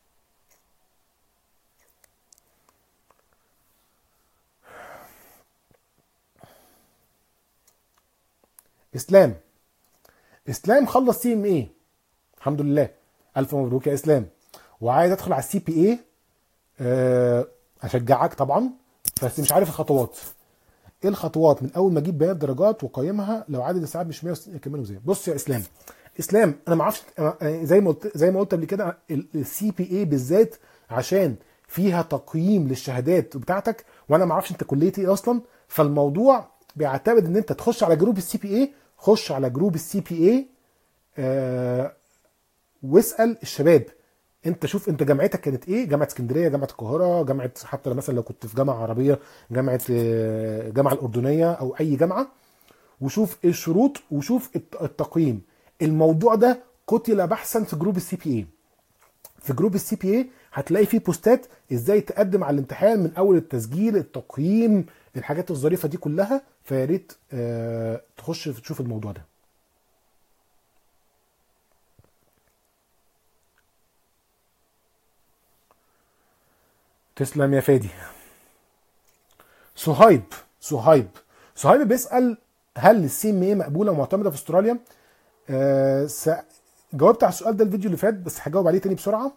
اسلام اسلام خلص سي ام اي الحمد لله. الف مبروك يا اسلام. وعايز ادخل على السي بي اي. أه اشجعك طبعا، بس مش عارف الخطوات. ايه الخطوات من اول ما اجيب بيانات درجات وقيمها لو عدد الساعات مش مية وستين اكمله ازاي؟ بص يا اسلام، اسلام انا ما اعرفش. زي ما قلت زي ما قلت قبل كده السي بي اي بالذات عشان فيها تقييم للشهادات بتاعتك، وانا ما اعرفش انت كليه ايه اصلا. فالموضوع بيعتمد ان انت تخش على جروب السي بي اي. خش على جروب السي بي اي أه واسال الشباب انت شوف انت جامعتك كانت ايه، جامعه اسكندريه، جامعه القاهره، جامعه حتى مثلا لو كنت في جامعه عربيه، جامعه آه، الجامعه الاردنيه او اي جامعه، وشوف الشروط وشوف الت- التقييم. الموضوع ده قتل بحثا في جروب السي بي اي. في جروب السي بي اي هتلاقي فيه بوستات ازاي تقدم على الامتحان من اول التسجيل، التقييم، الحاجات الظريفه دي كلها. فيا ريت آه، تخش تشوف الموضوع ده. تسلم يا فادي. صهيب صهيب صهيب بيسأل هل السي ام اي مقبوله ومعتمده في استراليا؟ آه س... جاوبت على السؤال ده الفيديو اللي فات، بس هجاوب عليه تاني بسرعه.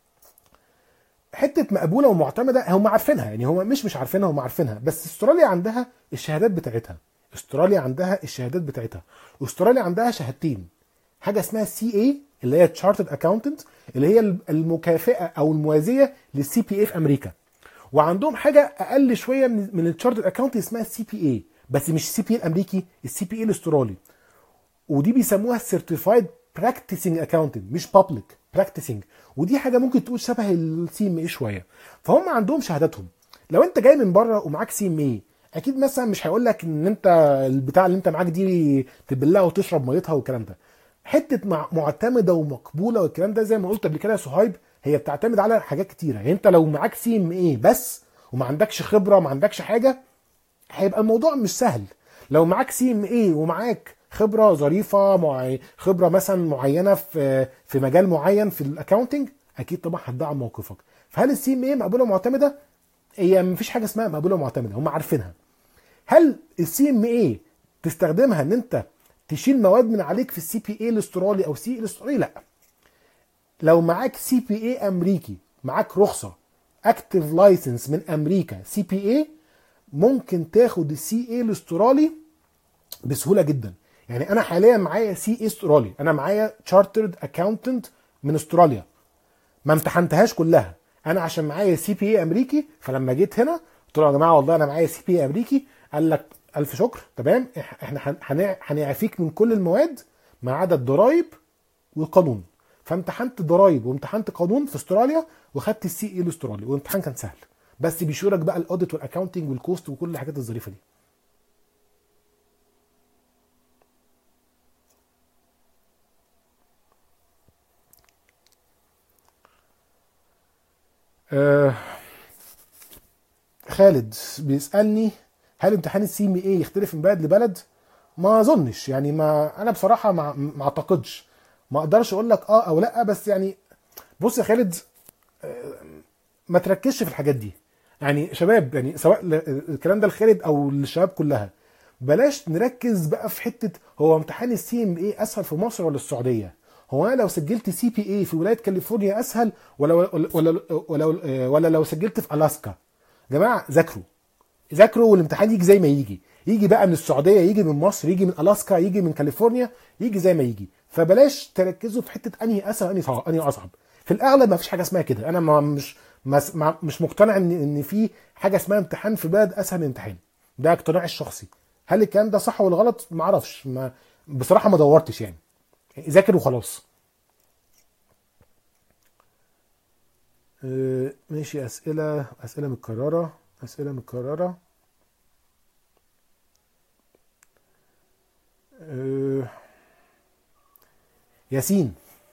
حته مقبوله ومعتمده هم عارفينها، يعني هم مش مش عارفينها، هم عارفينها، بس استراليا عندها الشهادات بتاعتها. استراليا عندها الشهادات بتاعتها. استراليا عندها شهادتين، حاجه اسمها سي اي اللي هي تشارتد اكاونتنت، اللي هي المكافئه او الموازيه للسي بي اي في امريكا. وعندهم حاجه اقل شويه من من التشارتد اكاونت اسمها السي بي اي، بس مش السي بي اي الامريكي، السي بي اي الاسترالي. ودي بيسموها سيرتيفايد براكتسنج اكاونتنت، مش بابليك براكتسنج. ودي حاجه ممكن تقول شبه السي ام اي شويه. فهم عندهم شهاداتهم. لو انت جاي من بره ومعاك سي ام اي، اكيد مثلا مش هيقول لك ان انت البتاع اللي انت معاك دي تبلها وتشرب ميتها والكلام ده. حته مع- معتمده ومقبوله والكلام ده زي ما قلت قبل كده يا صهيب، هي بتعتمد على حاجات كتيره. يعني انت لو معاك سي ام اي بس وما عندكش خبره وما عندكش حاجه، هيبقى الموضوع مش سهل. لو معاك سي ام اي ومعاك خبره ظريفه، مع خبره مثلا معينه في في مجال معين في الاكاونتنج، اكيد طبعا هتدعم موقفك. فهل السي ام اي مقبوله معتمده؟ هي مفيش حاجه اسمها مقبوله معتمده، هم عارفينها. هل السي ام اي تستخدمها ان انت تشيل مواد من عليك في السي بي اي الاسترالي او سي الاسترالي؟ لا. لو معاك سي بي اي امريكي، معاك رخصه اكتف لايسنس من امريكا سي بي اي، ممكن تاخد السي اي الاسترالي بسهوله جدا. يعني انا حاليا معايا سي اي استرالي، انا معايا تشارترد اكاونتنت من استراليا، ما امتحنتهاش كلها. انا عشان معايا سي بي اي امريكي، فلما جيت هنا قلت له يا جماعه والله انا معايا سي بي اي امريكي. قال لك الف شكر، تمام، إح- احنا هن- هن- هنعفيك من كل المواد ما عدا الضرايب والقانون. فامتحنت ضرايب وامتحنت قانون في استراليا، وخدت السي اي الاسترالي، والامتحان كان سهل. بس بيشورك بقى الاوديت والاكاونتنج والكوست وكل الحاجات الظريفه دي. آه خالد بيسالني هل امتحان السي ام اي يختلف من بلد لبلد؟ ما اظنش، يعني ما انا بصراحه ما ما اعتقدش. ما اقدرش اقول لك اه او لا، بس يعني بص يا خالد، ما تركزش في الحاجات دي. يعني شباب، يعني سواء ل- الكلام ده لخالد او للشباب كلها، بلاش نركز بقى في حته هو امتحان السي ام اي اسهل في مصر ولا السعوديه. هو انا لو سجلت سي بي اي في ولايه كاليفورنيا اسهل ولا ولا ولا ولا, ولا لو سجلت في الاسكا؟ يا جماعه ذاكروا، ذاكروا، والامتحان يجي زي ما يجي. يجي بقى من السعوديه، يجي من مصر، يجي من الاسكا، يجي من كاليفورنيا، يجي زي ما يجي. فبلاش تركزوا في حته انهي اسهل انهي صعب انهي اصعب. في الاغلب ما فيش حاجه اسمها كده. انا ما مش ما ما- مش مقتنع ان ان في حاجه اسمها امتحان في بلد اسهل من امتحان. ده اقتناعي الشخصي. هل الكلام ده صح ولا غلط؟ ما اعرفش، ما بصراحه ما دورتش يعني. ذاكر وخلاص. أه، ماشي. اسئله اسئله متكرره اسئله متكرره. أه، ياسين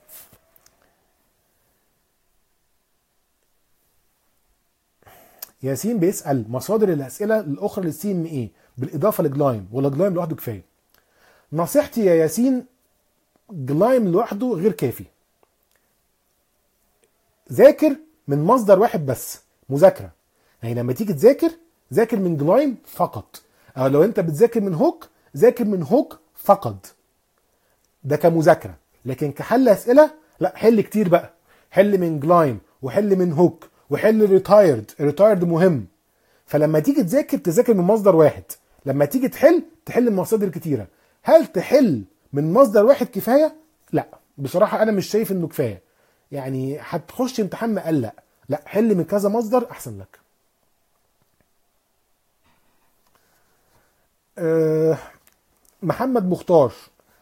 ياسين بيسأل مصادر الأسئلة الأخرى للسي ام اي بالإضافة لجلايم، ولا جلايم لوحده كفاية؟ نصيحتي يا ياسين، جلايم لوحده غير كافي. ذاكر من مصدر واحد بس، مذاكرة. يعني لما تيجي تذاكر، ذاكر من جلايم فقط. أو لو أنت بتذاكر من هوك، ذاكر من هوك فقط. ده كمذاكرة. لكن كحل أسئلة، لا، حل كتير بقى. حل من جلايم، وحل من هوك، وحل ريتايرد. ريتايرد مهم. فلما تيجي تذاكر، تذاكر من مصدر واحد. لما تيجي تحل، تحل من مصادر كتيرة. هل تحل من مصدر واحد كفاية؟ لا، بصراحة أنا مش شايف إنه كفاية. يعني هتخش امتحان مقلق. لا، حل من كذا مصدر أحسن لك. أه محمد مختار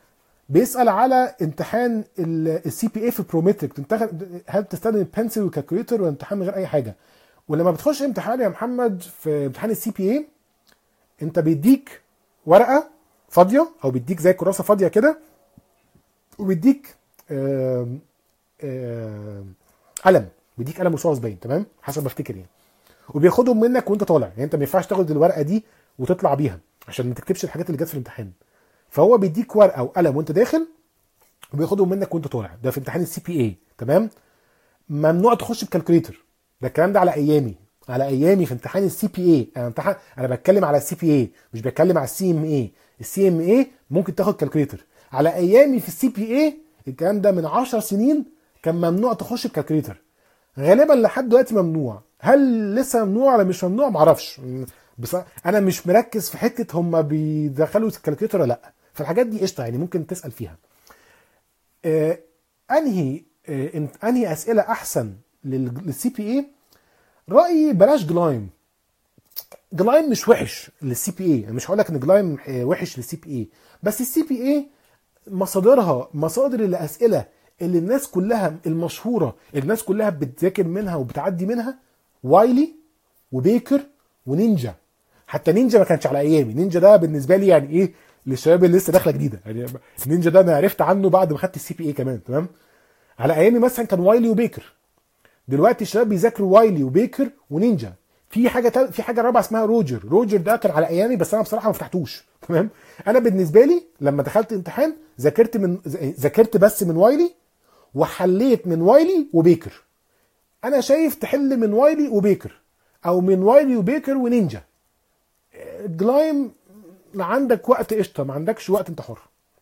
بيسال على امتحان السي بي اي في برومتريك، هل تستخدم البنسل والكالكوليتر ولا امتحان من غير اي حاجه. ولما بتخش امتحان يا محمد في امتحان السي بي اي، انت بيديك ورقه فاضيه او بيديك زي كراسه فاضيه كده، وبيديك آم آم قلم، بيديك قلم رصاص باين، تمام حسب ما افتكر يعني، وبياخدهم منك وانت طالع. يعني انت ما ينفعش تاخد الورقه دي وتطلع بيها عشان ما تكتبش الحاجات اللي جت في الامتحان. فهو بيديك ورقه وقلم وانت داخل، وبياخدهم منك وانت طالع. ده في امتحان السي بي اي، تمام. ممنوع تخش بكالكوليتر، ده الكلام ده على ايامي، على ايامي في امتحان السي بي اي. انا امتحان انا بتكلم على السي بي اي، مش بتكلم على السي ام اي. السي ام اي ممكن تاخد كالكوليتر. على ايامي في السي بي اي، الكلام ده من عشر سنين، كان ممنوع تخش بكالكوليتر. غالبا لحد دلوقتي ممنوع. هل لسه ممنوع ولا مش ممنوع؟ معرفش. بس انا مش مركز في حته هم بيدخلوا الكالكوليتر ولا لا. فالحاجات دي قشطه يعني، ممكن تسال فيها. آه انهي آه انهي اسئله احسن للسي بي اي؟ رايي بلاش جلايم. جلايم مش وحش للسي بي اي، انا مش هقول لك ان جلايم وحش للسي بي اي، بس السي بي اي مصادرها مصادر الاسئله اللي الناس كلها المشهوره، الناس كلها بتذاكر منها وبتعدي منها، وايلي وبيكر ونينجا. حتى نينجا ما كانش على ايامي، نينجا ده بالنسبه لي يعني ايه، للشباب اللي لسه داخله جديده يعني. نينجا ده انا عرفت عنه بعد ما خدت السي بي اي كمان، تمام. على ايامي مثلا كان وايلي وبيكر. دلوقتي الشباب بيذاكروا وايلي وبيكر ونينجا. في حاجه تل... في حاجه رابعه اسمها روجر. روجر ده كان على ايامي بس انا بصراحه ما فتحتوش، تمام. انا بالنسبه لي لما دخلت امتحان ذاكرت من ذاكرت بس من وايلي، وحليت من وايلي وبيكر. انا شايف تحل من وايلي وبيكر، او من وايلي وبيكر ونينجا. جلايم عندك وقت قشطه، ما عندكش وقت انت حر.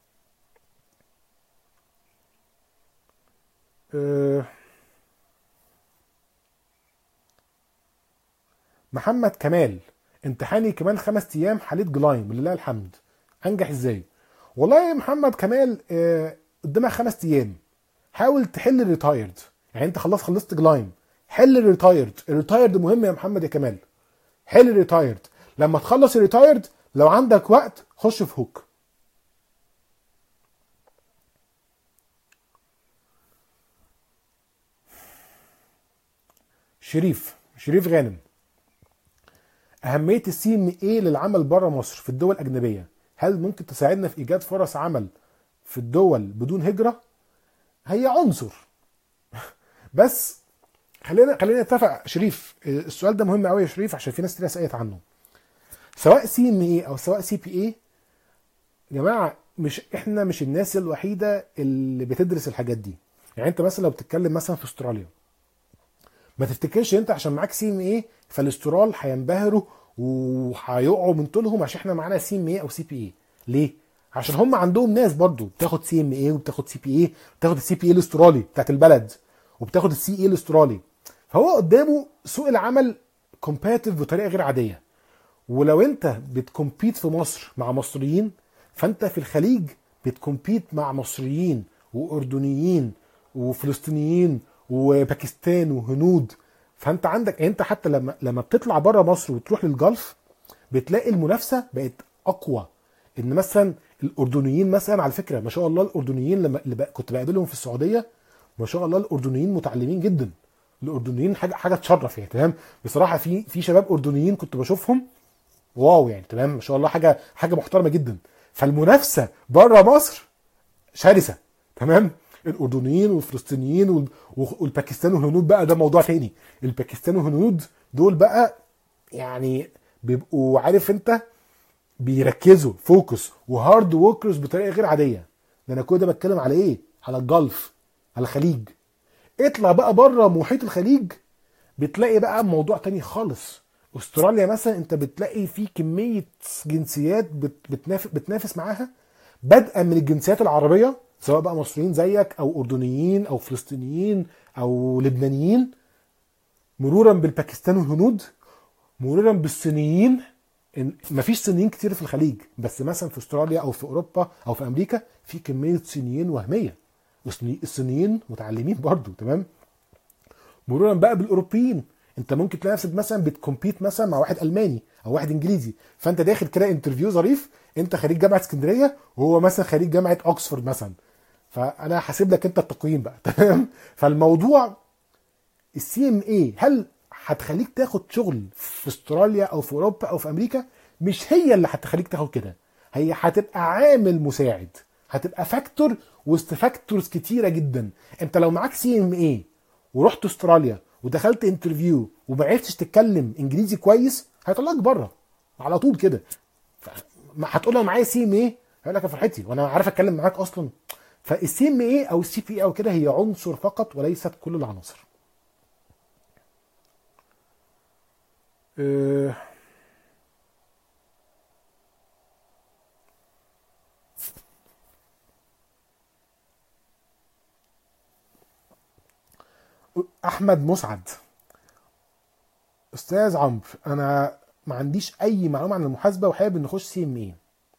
أه محمد كمال، امتحاني كمان خمس ايام، حليت جلايم ولله الحمد، انجح ازاي؟ والله يا محمد كمال، أه قدامك خمس ايام، حاول تحل الريتايرد. يعني انت خلاص خلصت جلايم، حل الريتايرد. الريتايرد مهم يا محمد يا كمال، حل الريتايرد. لما تخلص الريتايرد لو عندك وقت خش في هوك. شريف شريف غانم، اهميه السي ام اي للعمل بره مصر في الدول الاجنبيه، هل ممكن تساعدنا في ايجاد فرص عمل في الدول بدون هجره؟ هي عنصر بس. خلينا خلينا نتفق شريف، السؤال ده مهم قوي يا شريف، عشان في ناس كتير سالت عنه. سواء سي ام اي او سواء سي بي اي يا جماعه، مش احنا مش الناس الوحيده اللي بتدرس الحاجات دي. يعني انت مثلا لو بتتكلم مثلا في استراليا، ما تفتكرش انت عشان معاك سي ام اي فالاسترال هينبهروا وهيقعوا من طولهم عشان احنا معانا سي ام اي او سي بي اي. ليه؟ عشان هم عندهم ناس برضو بتاخد سي ام اي وبتاخد سي بي اي، بتاخد السي بي اي الاسترالي بتاعت البلد، وبتاخد السي اي الاسترالي. فهو قدامه سوق العمل كومباتيف بطريقه غير عاديه. ولو انت بتكمبيت في مصر مع مصريين، فانت في الخليج بتكمبيت مع مصريين واردنيين وفلسطينيين وباكستان وهنود. فانت عندك انت حتى لما لما بتطلع بره مصر وتروح للجلف، بتلاقي المنافسه بقت اقوى. ان مثلا الاردنيين مثلا، على فكره ما شاء الله الاردنيين لما اللي بقى كنت بقابلهم في السعوديه، ما شاء الله الاردنيين متعلمين جدا. الاردنيين حاجه حاجه تشرف يعني، تمام. بصراحه في في شباب اردنيين كنت بشوفهم واو يعني، تمام ما شاء الله، حاجه حاجه محترمه جدا. فالمنافسه بره مصر شرسه، تمام. الاردنيين والفلسطينيين وال- والباكستان والهنود بقى ده موضوع تاني. الباكستان والهنود دول بقى يعني بيبقوا عارف انت، بيركزوا فوكس وهارد ووركرز بطريقه غير عاديه. ده انا كده بتكلم على ايه؟ على الجلف، على الخليج. اطلع بقى بره محيط الخليج، بتلاقي بقى موضوع تاني خالص. استراليا مثلا انت بتلاقي في كميه جنسيات بت- بتنافس بتنافس معاها، بدءا من الجنسيات العربيه، سواء بقى مصريين زيك او اردنيين او فلسطينيين او لبنانيين، مرورا بالباكستان والهنود، مرورا بالصينيين. إن- مفيش صينيين كتير في الخليج، بس مثلا في استراليا او في اوروبا او في امريكا في كميه صينيين وهميه. والصيني- الصينيين متعلمين برضو، تمام. مرورا بقى بالاوروبيين، انت ممكن تلاقي نفسك مثلا بتكمبيت مثلا مع واحد الماني او واحد انجليزي، فانت داخل كده انترفيو ظريف، انت خريج جامعه اسكندريه وهو مثلا خريج جامعه اوكسفورد مثلا، فانا حاسب لك انت التقييم بقى تمام. فالموضوع السي ام اي هل هتخليك تاخد شغل في استراليا او في اوروبا او في امريكا؟ مش هي اللي هتخليك تاخد كده، هي هتبقى عامل مساعد، هتبقى فاكتور وسط فاكتورز كتيره جدا. انت لو معاك سي ام اي ورحت استراليا ودخلت انترفيو وما عرفتش تتكلم انجليزي كويس، هيطلعك بره على طول كده. هتقول له معايا سي ام اي، هيقول لك يا فرحتي وانا عارف اتكلم معاك اصلا. فالسي ام اي او السي بي اي او كده هي عنصر فقط وليست كل العناصر. أه احمد مسعد، استاذ عمرو انا ما عنديش اي معلومه عن المحاسبه وحابب ان اخش سي ام اي،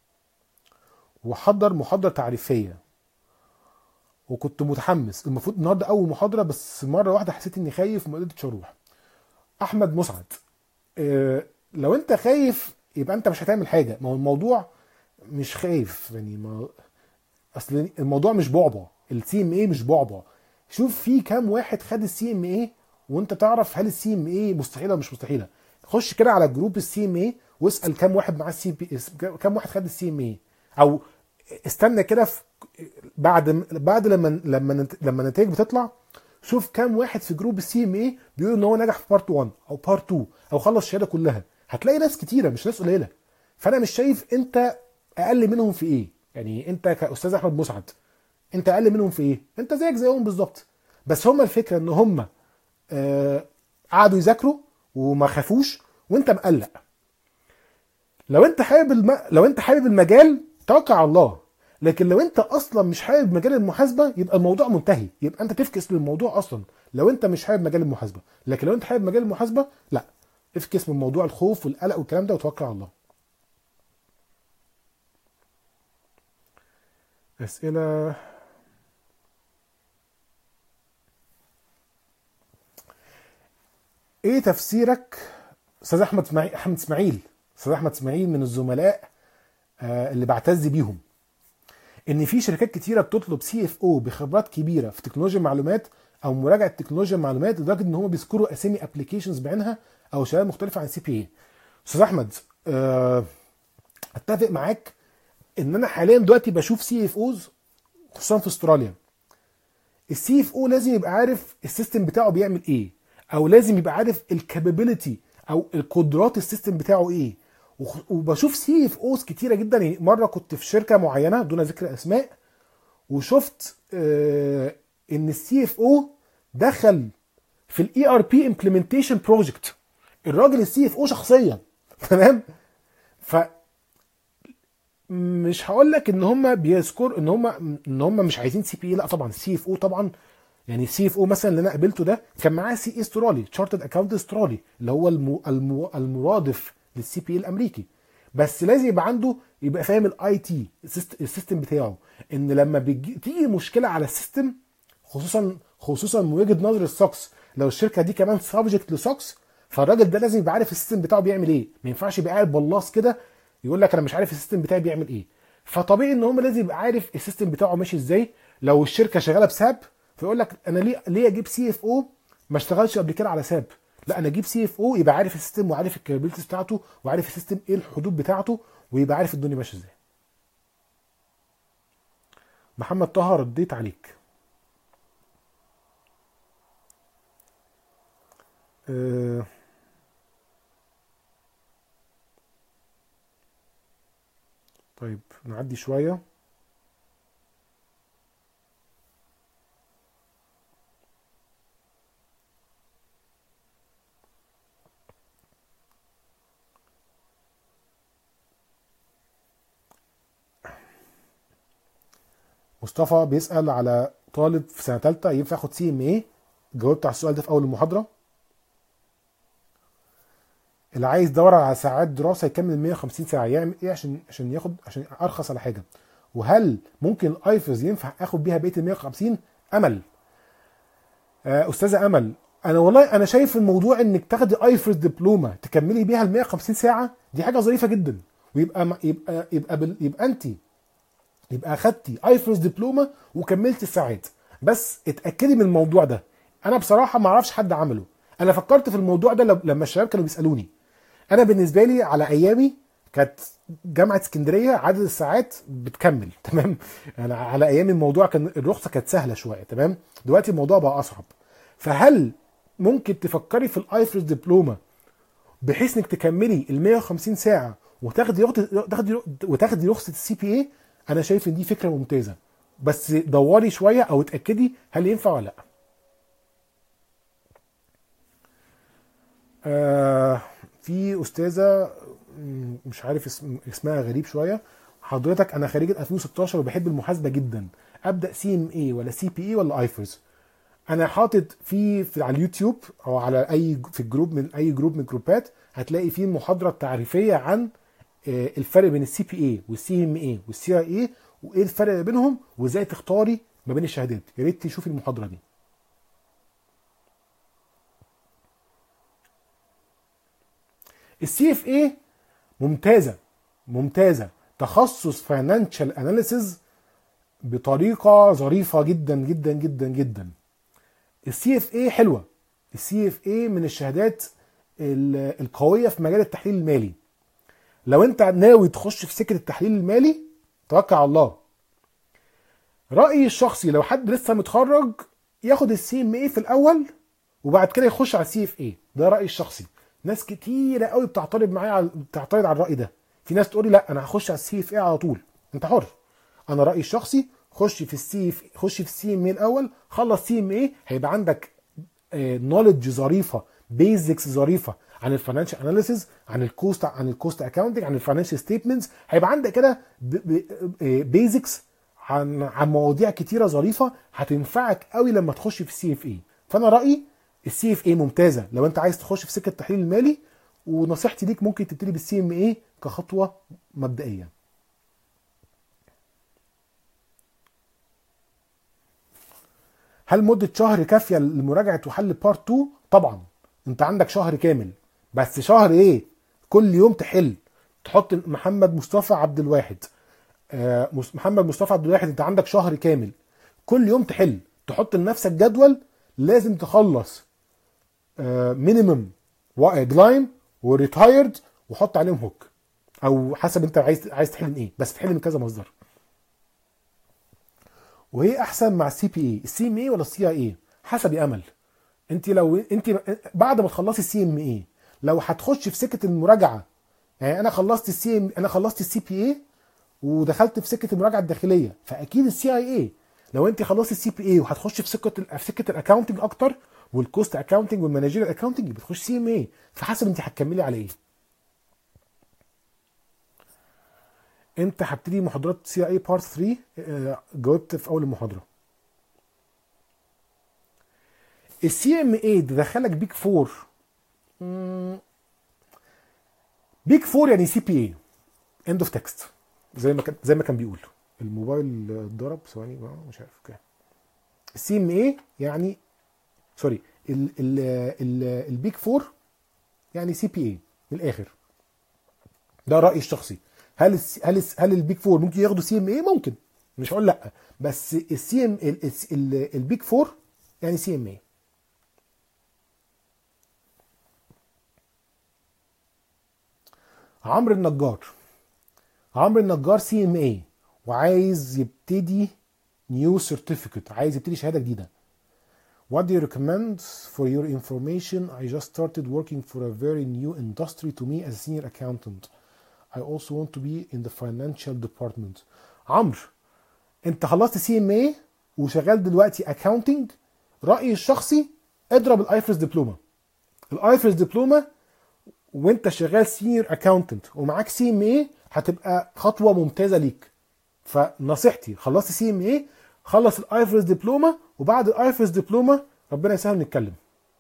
وحضر محاضره تعريفيه وكنت متحمس، المفروض النهارده اول محاضره، بس مره واحده حسيت اني خايف وما قدرتش اروح. احمد مسعد، أه لو انت خايف يبقى انت مش هتعمل حاجه. ما هو الموضوع مش خايف يعني، ما اصل الموضوع مش بعبع، السي ام اي مش بعبع. شوف في كام واحد خد السي ام اي وانت تعرف هل السي ام اي مستحيله ولا مش مستحيله. خش كده على جروب السي ام اي واسال كام واحد معاه السي بي، كام واحد خد السي ام اي، او استنى كده في بعد بعد لما لما لما النتائج بتطلع، شوف كام واحد في جروب السي ام اي بيقول ان هو نجح في بارت واحد او بارت اتنين او خلص الشهاده كلها. هتلاقي ناس كتيره مش ناس قليله. فانا مش شايف انت اقل منهم في ايه. يعني انت كاستاذ احمد مسعد انت اقل منهم في ايه؟ انت زيك زيهم بالظبط. بس هم الفكره ان هم آه قعدوا يذاكروا وما خافوش وانت مقلق. لو انت حابب الم... لو انت حابب المجال توكل على الله، لكن لو انت اصلا مش حابب مجال المحاسبه يبقى الموضوع منتهي، يبقى انت تفكس للموضوع اصلا لو انت مش حابب مجال المحاسبه. لكن لو انت حابب مجال المحاسبه لا، افكس من موضوع الخوف والقلق والكلام ده وتوكل على الله. اسئله. ايه تفسيرك استاذ احمد اسماعيل احمد اسماعيل استاذ احمد اسماعيل من الزملاء آه اللي بعتز بيهم، ان في شركات كتيره بتطلب سي اف او بخبرات كبيره في تكنولوجيا المعلومات او مراجعه تكنولوجيا المعلومات، لدرجه ان هم بيذكروا اسامي ابلكيشنز بعينها او شهادات مختلفه عن سي بي اي. استاذ احمد آه اتفق معاك ان انا حاليا دلوقتي بشوف سي اف اوز خصوصا في استراليا. السي اف او لازم يبقى عارف السيستم بتاعه بيعمل ايه، او لازم يبقى عارف الكابابيلتي او القدرات السيستم بتاعه ايه. وبشوف سي اف اوز كتيره جدا. مره كنت في شركه معينه دون ذكر اسماء وشفت آه ان السي اف او دخل في الاي ار بي امبلمنتيشن بروجكت، الراجل السي اف او شخصيا تمام. ف مش هقول لك ان هم بيذكر ان هم ان هم مش عايزين سي بي اي، لا طبعا السي اف او طبعا. يعني السي اف او مثلا اللي انا قابلته ده كان معاه سي اي استرالي، تشارتد اكاونت استرالي، اللي هو المو المو المرادف للسي بي اي الامريكي. بس لازم يبقى عنده يبقى فاهم الاي تي السيستم بتاعه، ان لما بتيجي مشكله على السيستم خصوصا خصوصا من وجهه نظر السوكس، لو الشركه دي كمان سبجكت لسوكس، فالراجل ده لازم يبقى عارف السيستم بتاعه بيعمل ايه. ما ينفعش يبقى قاعد بلاص كده يقول لك انا مش عارف السيستم بتاعي بيعمل ايه. فطبيعي ان هم لازم يبقى عارف السيستم بتاعه ماشي ازاي. لو الشركه شغاله بساب فيقول لك انا ليه ليه اجيب سي اف او ما اشتغلش قبل كده على ساب؟ لا، انا اجيب سي اف او يبقى عارف السيستم وعارف الكابابيلتيز بتاعته وعارف السيستم ايه الحدود بتاعته ويبقى عارف الدنيا ماشيه ازاي. محمد طه رديت عليك. أه طيب نعدي شويه. مصطفى بيسأل على طالب في سنة تالتة ينفع ياخد سي ام اي. جاوبت على السؤال ده في أول المحاضرة. اللي عايز يدور على ساعات دراسة يكمل مية وخمسين ساعة يعمل ايه عشان عشان ياخد عشان أرخص على حاجة؟ وهل ممكن الايفز ينفع اخد بيها بقية ال مية وخمسين؟ أمل آه أستاذة أمل، انا والله انا شايف الموضوع انك تاخدي ايفرس دبلومه تكملي بيها ال مية وخمسين ساعه دي حاجه ظريفه جدا، ويبقى يبقى يبقى بال- يبقى انت يبقى اخدتي ايفرس دبلومه وكملتي الساعات. بس اتاكدي من الموضوع ده. انا بصراحه ما اعرفش حد عمله. انا فكرت في الموضوع ده لب- لما الشباب كانوا بيسالوني. انا بالنسبه لي على ايامي كانت جامعه اسكندريه عدد الساعات بتكمل تمام. انا على ايامي الموضوع كان الرخصه كانت سهله شويه تمام. دلوقتي الموضوع بقى اصعب. فهل ممكن تفكري في الايفرس دبلومه بحيث انك تكملي ال مية وخمسين ساعه وتاخدي رخصه تاخدي وتاخدي رخصه السي بي اي؟ انا شايف ان دي فكره ممتازه، بس دوري شويه او اتاكدي هل ينفع ولا لا. آه في استاذه م، مش عارف اسم اسمها غريب شويه. حضرتك انا خريج ألفين وستاشر وبحب المحاسبه جدا، ابدا سي ام اي ولا سي بي اي ولا ايفرز؟ انا حاطط في, في على اليوتيوب او على اي في الجروب من اي جروب من الجروبات هتلاقي فيه محاضره تعريفيه عن آه، الفرق بين السي بي اي والسي ام اي والسي اي اي، وايه الفرق بينهم وازاي تختاري ما بين الشهادات. يا ريت تشوفي المحاضره دي. السي اف اي ممتازه ممتازه تخصص فاينانشال اناليسز بطريقه ظريفه جدا جدا جدا جدا. السي اف اي حلوه. السي اف اي من الشهادات ال- القويه في مجال التحليل المالي. لو انت ناوي تخش في سكه التحليل المالي توكل على الله. رايي الشخصي لو حد لسه متخرج ياخد السي ام اي في الاول وبعد كده يخش على السي اف اي. ده رايي الشخصي. ناس كتيره قوي بتعترض معايا على بتعترض على الراي ده. في ناس تقول لي لا انا هخش على السي اف اي على طول. انت حر. انا رايي الشخصي خش في السي خش في السي ام اي الاول. خلص سي ام اي هيبقى عندك نوليدج ظريفه، بيزكس ظريفه عن الفاينانشال اناليسيز، عن الكوست عن الكوست اكاونتنج، عن الفاينانشال ستيتمنتس. هيبقى عندك كده بيزكس عن عن مواضيع كتيره ظريفه هتنفعك قوي لما تخش في السي اف اي. فانا رايي السي اف اي ممتازه لو انت عايز تخش في سكه التحليل المالي، ونصيحتي ليك ممكن تبتدي بالسي ام اي كخطوه مبدئيه. هل مدة شهر كافية لمراجعة وحل بارت اتنين؟ طبعا. انت عندك شهر كامل. بس شهر ايه؟ كل يوم تحل. تحط محمد مصطفى عبد الواحد. آه مس- محمد مصطفى عبد الواحد انت عندك شهر كامل. كل يوم تحل. تحط لنفسك جدول لازم تخلص مينيمم جلايم وريتايرد وحط عليهم هوك، او حسب انت عايز عايز تحل من ايه، بس تحل من كذا مصدر. وهي احسن مع السي بي اي السي ام اي ولا السي اي اي؟ حسب يا امل. انت لو انت بعد ما تخلصي السي ام اي لو هتخش في سكه المراجعه، يعني انا خلصت السي ام انا خلصت السي بي اي ودخلت في سكه المراجعه الداخليه، فاكيد السي اي اي. لو انت خلصتي السي بي اي وهتخش في سكه ال- في سكه الاكاونتنج اكتر والكوست اكاونتنج والمانجيريال اكاونتنج بتخش سي ام اي. فحسب انت هتكملي على ايه. انت هبتدي محاضرات سي اي بارت تلاتة. اه، جاوبت في اول المحاضره. السي ام اي ده دخلك بيك فور. بيك فور يعني سي بي اي اند اوف تكست، زي ما كان زي ما كان بيقول. الموبايل اتضرب ثواني بقى، مش عارف اوكي. السي ام اي يعني سوري ال ال ال البيك فور يعني سي بي اي من الاخر. ده رايي الشخصي. هل الس- هل الس- هل البيك فور ممكن ياخدوا سي ام اي؟ ممكن، مش هقول لا، بس السي ام البيك فور يعني سي ام اي. عمرو النجار. عمرو النجار سي ام اي وعايز يبتدي نيو سيرتيفيكت، عايز يبتدي شهاده جديده. What do you recommend for your information? I just started working for a very new industry to me as a senior accountant. I also want to be in the financial department. عمرو انت خلصت سي ام اي وشغال دلوقتي اكاونتنج. رايي الشخصي اضرب الايفرس دبلومه. الايفرس دبلومه وانت شغال سينيور اكاونتنت ومعاك سي ام اي هتبقى خطوه ممتازه ليك. فنصيحتي خلصت سي ام اي خلص الايفرس دبلومه، وبعد الايفرس دبلومه ربنا يسهل نتكلم.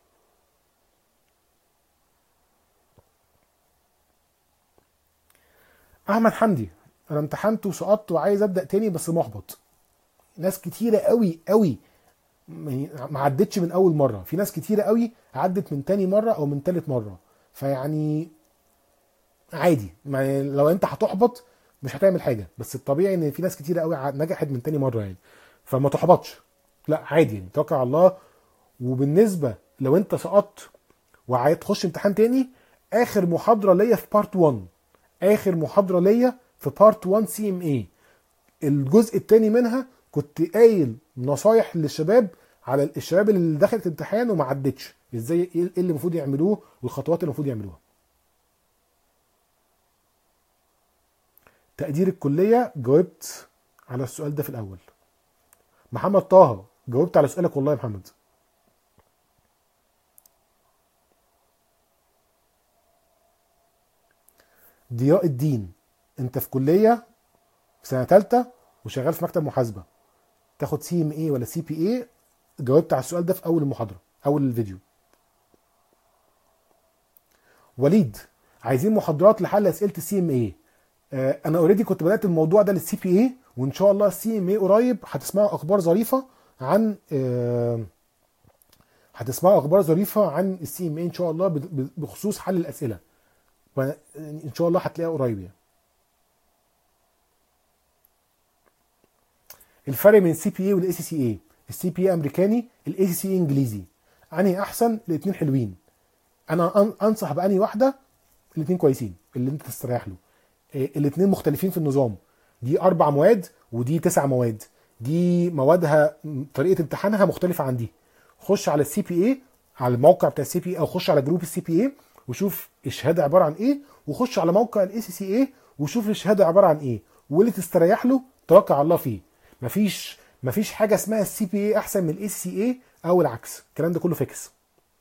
احمد حمدي انا امتحنت وسقطت وعايز ابدا تاني بس محبط. ناس كتيره قوي قوي ما عدتش من اول مره، في ناس كتيره قوي عدت من تاني مره او من تالت مره. فيعني عادي، ما لو انت هتحبط مش هتعمل حاجه، بس الطبيعي ان في ناس كتيره قوي نجحت من تاني مره يعني. فما تحبطش، لا عادي يعني، توكل على الله. وبالنسبه لو انت سقطت وعايز تخش امتحان تاني، اخر محاضره ليا في بارت واحد، اخر محاضره ليا في بارت واحد سي ام اي، الجزء الثاني منها كنت قايل نصايح للشباب، على الشباب اللي دخلت امتحان وما عدتش، ازاي، ايه اللي المفروض يعملوه والخطوات اللي المفروض يعملوها. تقدير الكليه، جاوبت على السؤال ده في الاول. محمد طه، جاوبت على سؤالك والله يا محمد. ضياء الدين، انت في كليه في سنه ثالثه وشغال في مكتب محاسبه، تاخد سي ام اي ولا سي بي اي؟ جاوبت على السؤال ده في اول المحاضره، اول الفيديو. وليد، عايزين محاضرات لحل اسئله السي ام اي. انا اوريدي كنت بدات الموضوع ده للسي بي اي، وان شاء الله السي ام اي قريب هتسمعوا اخبار ظريفه عن آه، هتسمعوا اخبار ظريفه عن السي ام اي ان شاء الله بخصوص حل الاسئله، ان شاء الله هتلاقيها قريب يعني. الفرق بين السي بي اي والاي سي سي اي، السي بي اي امريكاني، الاي سي سي اي انجليزي. انهي احسن؟ الاثنين حلوين. انا انصح بانهي واحده؟ الاثنين كويسين اللي انت تستريح له. الاثنين مختلفين في النظام، دي اربع مواد ودي تسع مواد، دي موادها طريقه امتحانها مختلفه عن دي. خش على السي بي اي، على الموقع بتاع السي بي اي، او خش على جروب السي بي اي وشوف الشهاده عباره عن ايه، وخش على موقع الاي سي سي اي وشوف الشهاده عباره عن ايه، واللي تستريح له توكل على الله فيه. مفيش مفيش حاجه اسمها السي بي اي احسن من الاي سي سي اي او العكس، الكلام ده كله فيكس.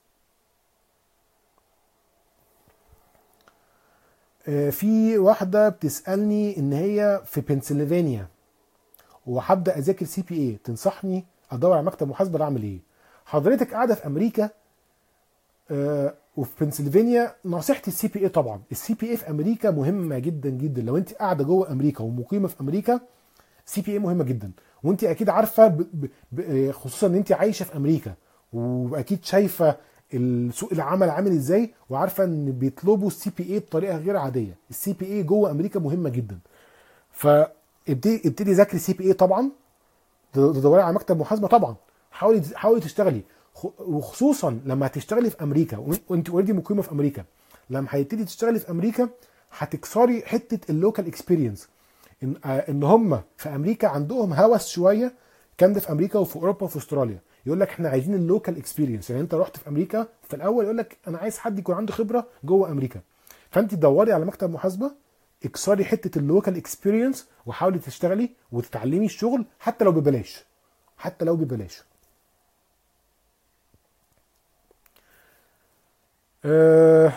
في واحده بتسالني ان هي في بنسلفانيا وهبدا اذاكر سي بي اي، تنصحني ادور على مكتب محاسبه ولا اعمل ايه؟ حضرتك قاعده في امريكا وفي بنسلفانيا، نصيحتي السي بي اي طبعا. السي بي اي في امريكا مهمه جدا جدا، لو انت قاعده جوه امريكا ومقيمه في امريكا سي بي اي مهمه جدا. وانت اكيد عارفه ب... ب... ب... خصوصا ان انت عايشه في امريكا، واكيد شايفه سوق العمل عامل ازاي، وعارفه ان بيطلبوا السي بي اي بطريقه غير عاديه. السي بي اي جوه امريكا مهمه جدا، فابتدي ابتدي ذاكري سي بي اي طبعا، تدوري على مكتب محاسبه طبعا، حاولي حاولي تشتغلي، وخصوصا لما هتشتغلي في امريكا وانت اوريدي مقيمه في امريكا. لما هتبتدي تشتغلي في امريكا هتكسري حته اللوكال اكسبيرينس، ان ان هم في امريكا عندهم هوس شويه، كان ده في امريكا وفي اوروبا وفي استراليا، يقول لك احنا عايزين اللوكال اكسبيرينس. يعني انت رحت في امريكا في الاول يقول لك انا عايز حد يكون عنده خبره جوه امريكا، فانت تدوري على مكتب محاسبه، اكسري حته اللوكال اكسبيرينس وحاولي تشتغلي وتتعلمي الشغل حتى لو ببلاش، حتى لو ببلاش. أه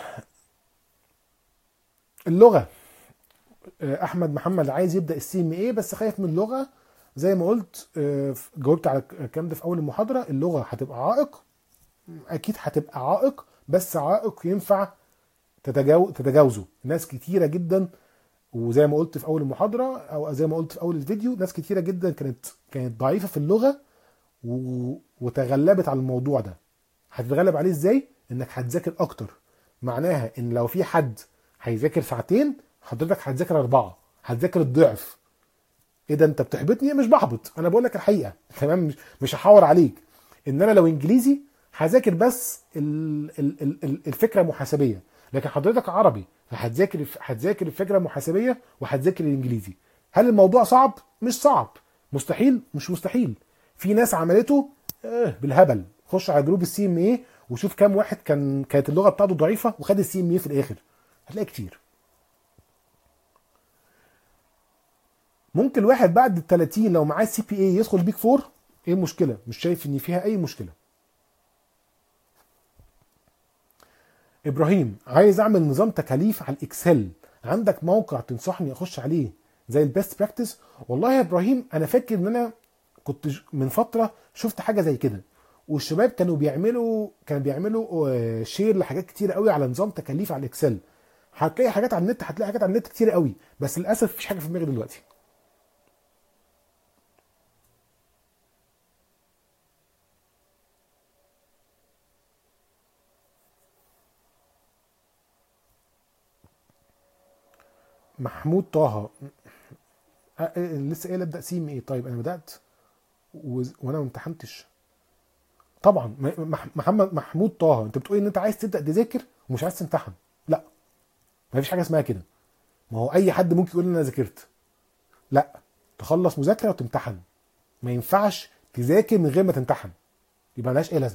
اللغه، احمد محمد عايز يبدا السي ام اي بس خايف من اللغه. زي ما قلت، جاوبت على الكلام ده في اول المحاضره، اللغه هتبقى عائق، اكيد هتبقى عائق، بس عائق ينفع تتجاوزه. ناس كتيره جدا، وزي ما قلت في اول المحاضره او زي ما قلت في اول الفيديو، ناس كتيره جدا كانت كانت ضعيفه في اللغه وتغلبت على الموضوع ده. هتتغلب عليه ازاي؟ انك هتذاكر اكتر. معناها ان لو في حد هيذاكر ساعتين، حضرتك هتذاكر اربعه، هتذاكر الضعف. ايه ده انت بتحبطني؟ مش بحبط، انا بقول لك الحقيقه تمام، مش مش هحاور عليك. ان انا لو انجليزي هذاكر بس الفكره المحاسبيه، لكن حضرتك عربي فهتذاكر هتذاكر الفكره المحاسبيه وهتذاكر الانجليزي. هل الموضوع صعب؟ مش صعب. مستحيل؟ مش مستحيل. في ناس عملته اه بالهبل. خش على جروب السي ام اي وشوف كام واحد كان كانت اللغه بتاعته ضعيفه وخد السي ام اي في الاخر، هتلاقي كتير. ممكن واحد بعد ال ثلاثين لو معاه سي بي اي يدخل بيك فور، ايه المشكله؟ مش شايف ان فيها اي مشكله. ابراهيم، عايز اعمل نظام تكاليف على الاكسل، عندك موقع تنصحني اخش عليه زي البيست براكتس؟ والله يا ابراهيم انا فاكر ان انا كنت من فتره شفت حاجه زي كده، والشباب كانوا بيعملوا كانوا بيعملوا شير لحاجات كتير قوي على نظام تكاليف على الاكسل. هتلاقي حاجات على النت، هتلاقي حاجات على النت كتير قوي، بس للاسف مفيش حاجه في دماغي دلوقتي. محمود طه. أ- أ- لسه قايل ابدا سي ام ايه. طيب انا بدات وز- وانا ما امتحنتش. طبعا م- مح- محمد محمود طه، انت بتقول ان انت عايز تبدا تذاكر ومش عايز تمتحن. لا، ما فيش حاجه اسمها كده. ما هو اي حد ممكن يقول ان انا ذاكرت. لا، تخلص مذاكره وتمتحن. ما ينفعش تذاكر من غير ما تمتحن، يبقى ملهاش اي لازمه.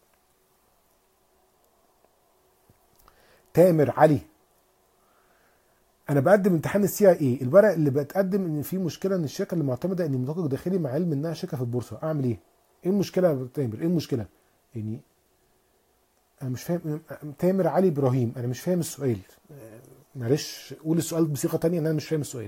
تامر علي، انا بقدم امتحان السي اي اي، الورق اللي بتقدم ان في مشكله ان الشركه اللي معتمده اني مدقق داخلي مع علم انها شركه في البورصه، اعمل ايه؟ ايه المشكله يا تامر؟ ايه المشكله يعني؟ انا مش فاهم. تامر علي ابراهيم، انا مش فاهم السؤال. معلش قول السؤال بصيغه تانية، ان انا مش فاهم السؤال.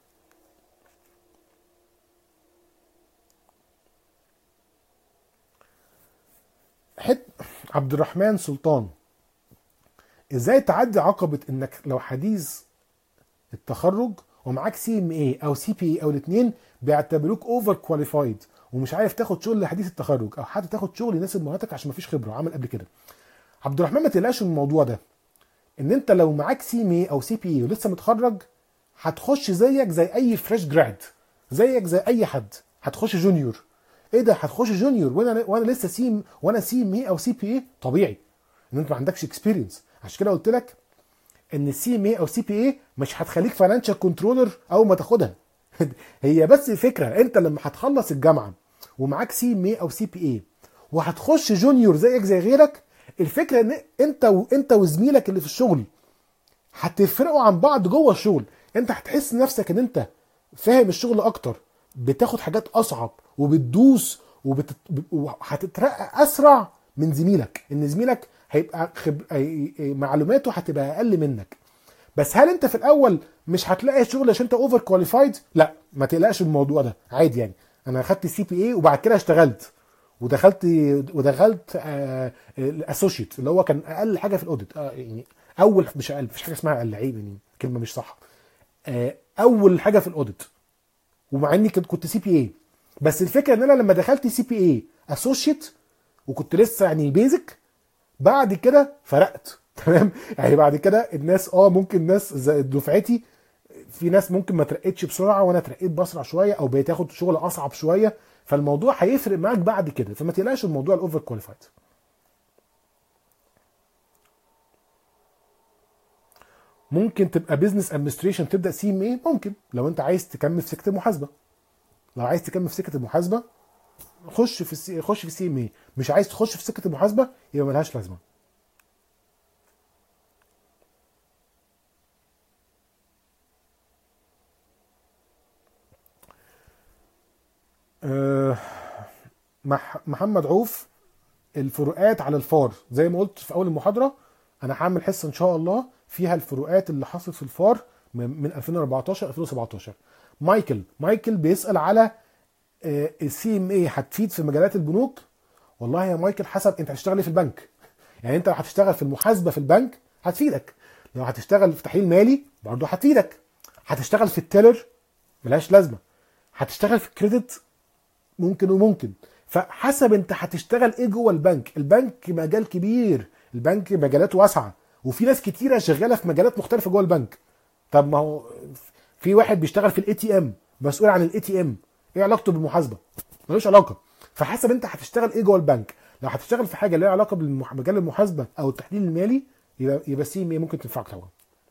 حت عبد الرحمن سلطان، ازاي تعدي عقبه انك لو حديث التخرج ومعاك سي ام اي او سي بي اي او الاثنين بيعتبروك اوفر كواليفايد ومش عارف تاخد شغل لحديث التخرج، او حتى تاخد شغل يناسب مهاراتك عشان مفيش خبره عمل قبل كده؟ عبد الرحمن ما تقلقش من الموضوع ده. ان انت لو معاك سي ام اي او سي بي اي ولسه متخرج، هتخش زيك زي اي فريش جراد، زيك زي اي حد. هتخش جونيور. ايه ده هتخش جونيور وانا وانا لسه سي وانا سي ام اي او سي بي اي؟ طبيعي ان انت ما عندكش اكسبيرينس. عشان كده قلت لك ان السي ام اي او سي بي اي مش هتخليك فاينانشال كنترولر اول ما تاخدها. هي بس فكره، انت لما هتخلص الجامعه ومعاك سي ام اي او سي بي اي وهتخش جونيور زيك زي غيرك، الفكره ان انت وانت وزميلك اللي في الشغل هتفرقوا عن بعض جوه الشغل. انت هتحس نفسك ان انت فاهم الشغل اكتر، بتاخد حاجات اصعب وبتدوس وبت... وهتترقى اسرع من زميلك. ان زميلك هيبقى خب... هي- معلوماته هتبقى اقل منك. بس هل انت في الاول مش هتلاقي شغل عشان انت اوفر كواليفايد؟ لا، ما تقلقش من الموضوع ده، عادي يعني. انا خدت سي بي اي وبعد كده اشتغلت ودخلت ودخلت الاسوشيت اللي هو كان اقل حاجه في الاوديت. آه يعني اول، مش اقل، مفيش حاجه اسمها اقل، عيب يعني، كلمه مش صح. آه اول حاجه في الاوديت، ومع اني كنت كنت سي بي اي. بس الفكره ان انا لما دخلت سي بي اي اسوشيت وكنت لسه يعني بيزك، بعد كده فرقت. تمام. يعني بعد كده الناس اه ممكن ناس زي دفعتي، في ناس ممكن ما ترقتش بسرعه وانا اترقيت بسرعه شويه، او بتاخد شغل اصعب شويه. فالموضوع هيفرق معاك بعد كده، فما تقلقش الموضوع الاوفر كواليفايد. ممكن تبقى بزنس ادمنستريشن تبدا سي ام اي، ممكن لو انت عايز تكمل في سكه المحاسبه. لو عايز تكمل في سكه المحاسبه خش في السي... خش في سي ام اي. مش عايز تخش في سكه المحاسبه يبقى ملهاش لازمه. أه... مح... محمد عوف، الفروقات على الفار زي ما قلت في اول المحاضره. انا هعمل حصه ان شاء الله فيها الفروقات اللي حصلت في الفار من من ألفين وأربعتاشر ألفين وسبعتاشر. مايكل مايكل بيسال على السي ام اي هتفيد في مجالات البنوك. والله يا مايكل حسب انت هتشتغل ايه في البنك. يعني انت لو هتشتغل في المحاسبه في البنك هتفيدك، لو هتشتغل في تحليل مالي برضه هتفيدك، هتشتغل في التيلر ملهاش لازمه، هتشتغل في الكريدت ممكن وممكن. فحسب انت هتشتغل ايه جوه البنك. البنك مجال كبير، البنك مجالاته واسعه، وفي ناس كتيره شغاله في مجالات مختلفه جوه البنك. طب ما هو في واحد بيشتغل في الاي تي ام، مسؤول عن الاي تي ام، ايه علاقته بالمحاسبه؟ ملوش علاقه. فحسب انت هتشتغل ايه جوه البنك. لو هتشتغل في حاجه ليها علاقه بمجال المحاسبه او التحليل المالي، يبقى يبقى سي ام اي ممكن تنفعك طبعا.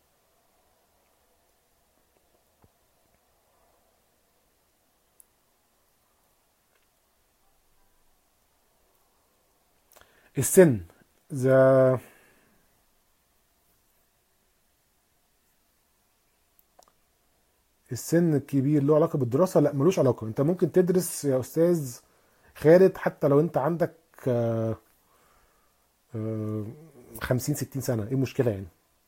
السن، ذا السن الكبير له علاقه بالدراسه؟ لا، ملوش علاقه. انت ممكن تدرس يا استاذ خالد حتى لو انت عندك آه، آه، خمسين ستين سنه، ايه المشكله يعني؟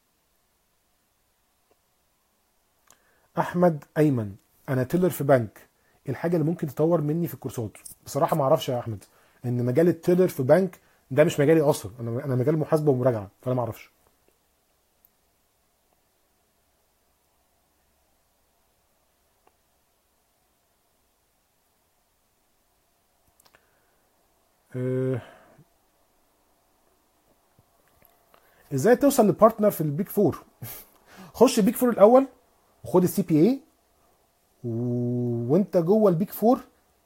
احمد ايمن، انا تيلر في بنك، إيه الحاجه اللي ممكن تطور مني في الكورسات؟ بصراحه ما اعرفش يا احمد، ان مجال التيلر في بنك ده مش مجالي اصلا. انا انا مجال محاسبه ومراجعه، فانا ما اعرفش. آه، ازاي توصل لبارتنر في البيك فور؟ خش بيك فور الاول، وخد السي بي اي، وانت جوه البيك فور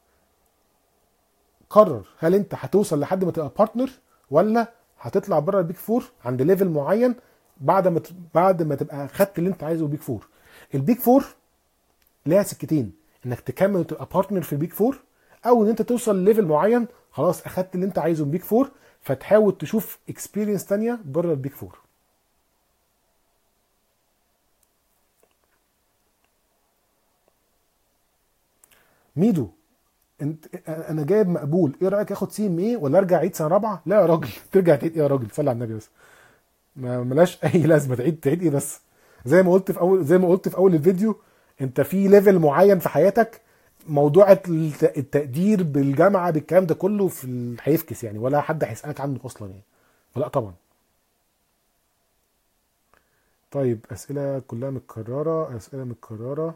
قرر هل انت هتوصل لحد ما تبقى بارتنر، ولا هتطلع بره البيك فور عند ليفل معين بعد ما ت- بعد ما تبقى خدت اللي انت عايزه البيك فور. البيك فور ليها سكتين، انك تكمل وتبقى بارتنر في البيك فور، او ان انت توصل لليفل معين خلاص اخدت اللي انت عايزه من البيك فور، فتحاول تشوف اكسبيرينس تانية بره البيك فور. ميدو، انت انا جايب مقبول، ايه رايك اخد سي ام اي ولا ارجع عيد سنه رابعه؟ لا يا راجل ترجع تعيد ايه يا راجل؟ صلي على النبي بس. ما ملاش اي لازمه تعيد تعيد ايه بس. زي ما قلت في اول زي ما قلت في اول الفيديو، انت في ليفل معين في حياتك، موضوع الت- التقدير بالجامعه بالكلام ده كله في ال- هيفكس يعني، ولا حد هيسالك عنه اصلا يعني. لا طبعا. طيب اسئله كلها متكرره، اسئله متكرره.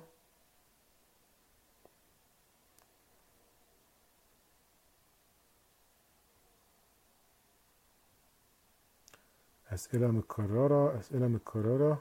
اسئله متكرره اسئله متكرره.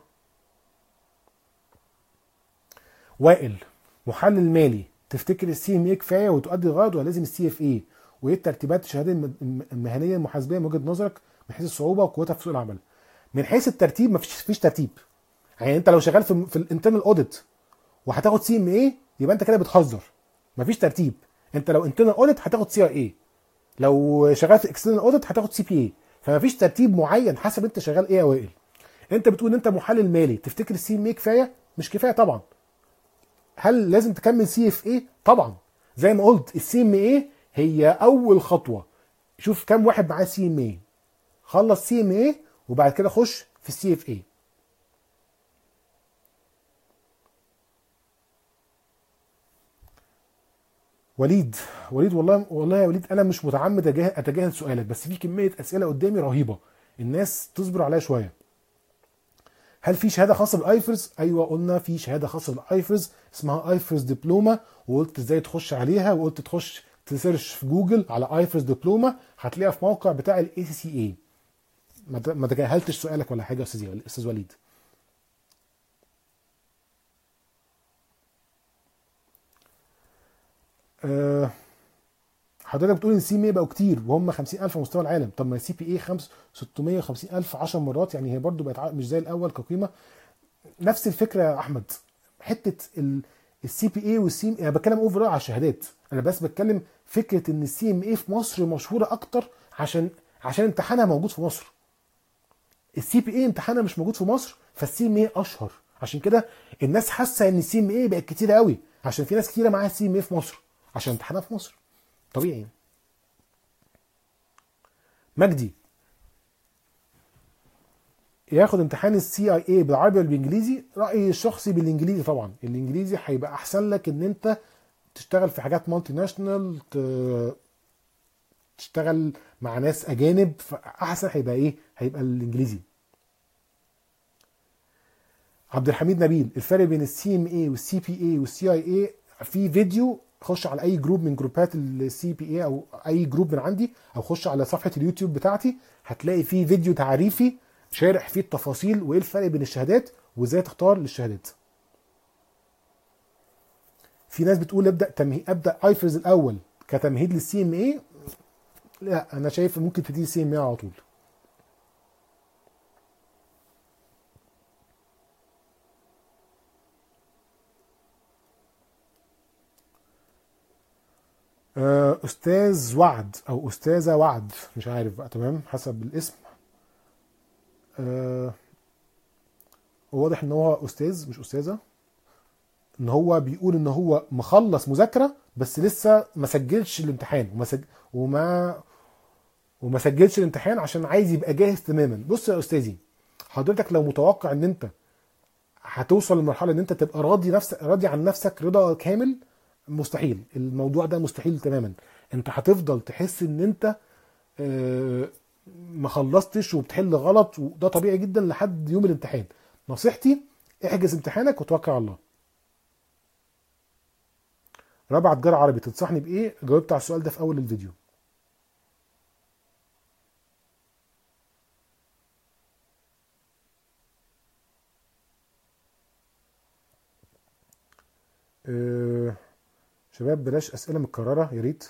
وائل، محلل مالي، تفتكر السي ام اي كفايه وتؤدي الغرض، ولا لازم السي اف اي؟ وايه الترتيبات الشهاده الم- الم- المهنيه المحاسبيه من وجهه نظرك من حيث الصعوبه وقوتها في سوق العمل؟ من حيث الترتيب مفيش فيش ترتيب. يعني انت لو شغال في في الانترنال اوديت وهتاخد سي ام اي، يبقى انت كده بتهزر. مفيش ترتيب. انت لو انترنال اوديت هتاخد سي ار اي، لو شغال في اكسترنال اوديت هتاخد سي بي اي. فمفيش ترتيب معين حسب انت شغال ايه يا وائل. انت بتقول ان انت محلل مالي، تفتكر السي ام اي كفايه؟ مش كفايه طبعا. هل لازم تكمل سي اف اي؟ طبعا. زي ما قلت السي ام اي هي اول خطوه. شوف كم واحد معاه سي ام اي، خلص سي ام اي وبعد كده خش في السي اف اي. وليد وليد والله والله يا وليد انا مش متعمد أجاه- اتجاهل سؤالك، بس في كميه اسئله قدامي رهيبه، الناس تصبر عليها شويه. هل في شهاده خاصه بالايفرز؟ ايوه قلنا في شهاده خاصه بالايفرز اسمها ايفرز دبلومه، وقلت ازاي تخش عليها، وقلت تخش تسيرش في جوجل على ايفرز دبلومه، هتلاقيها في موقع بتاع الاي سي سي اي. ما ت- ما تجاهلتش سؤالك ولا حاجه يا استاذ استاذ وليد. أه، حضرتك بتقول ان السي ام اي بقوا كتير وهم خمسين الف مستوى العالم، طب ما السي بي اي خمسة ستمية وخمسين الف عشر مرات، يعني هي برضو بقت ع- مش زي الاول كقيمه. نفس الفكره يا احمد. حته السي بي اي والسي، انا بتكلم اوفر على الشهادات، انا بس بتكلم فكره ان السي ام اي في مصر مشهوره اكتر عشان عشان امتحانها موجود في مصر. السي بي اي امتحانها مش موجود في مصر، فالسي ام اي اشهر. عشان كده الناس حاسه ان السي ام اي بقت كتير قوي، عشان في ناس كتيره معاها السي ام اي في مصر عشان امتحانها في مصر. طبيعي. مجدي، ياخد امتحان السي اي اي بالعربي ولا بالانجليزي؟ رايي الشخصي بالانجليزي طبعا. الانجليزي هيبقى احسن لك ان انت تشتغل في حاجات مالتي ناشونال، تشتغل مع ناس اجانب، فاحسن هيبقى ايه؟ هيبقى الانجليزي. عبد الحميد نبيل، الفرق بين السي ام اي والسي بي اي والسي اي اي في فيديو، خش على اي جروب من جروبات السي بي اي او اي جروب من عندي، او خش على صفحه اليوتيوب بتاعتي، هتلاقي فيه فيديو تعريفي شارح فيه التفاصيل وايه الفرق بين الشهادات وازاي تختار للشهادات. في ناس بتقول ابدا تمهيد، ابدا ايفرز الاول كتمهيد للسي ام اي. لا انا شايف ممكن تبتدي سي ام اي على طول. آه، استاذ وعد او استاذه وعد، مش عارف بقى، تمام حسب الاسم. آه، واضح ان هو استاذ مش استاذه. ان هو بيقول ان هو مخلص مذاكره بس لسه ما سجلش الامتحان، وما سج... وما وما سجلش الامتحان عشان عايز يبقى جاهز تماما. بص يا استاذي، حضرتك لو متوقع ان انت هتوصل لمرحله ان انت تبقى راضي نفسك راضي عن نفسك رضا كامل، مستحيل. الموضوع ده مستحيل تماما. انت هتفضل تحس ان انت آه، ما خلصتش وبتحل غلط، وده طبيعي جدا لحد يوم الامتحان. نصيحتي احجز امتحانك وتوكل على الله. رابعة تجارة عربي، تنصحني بايه؟ جاوبت على السؤال ده في اول الفيديو. شباب بلاش اسئله متكرره يا ريت.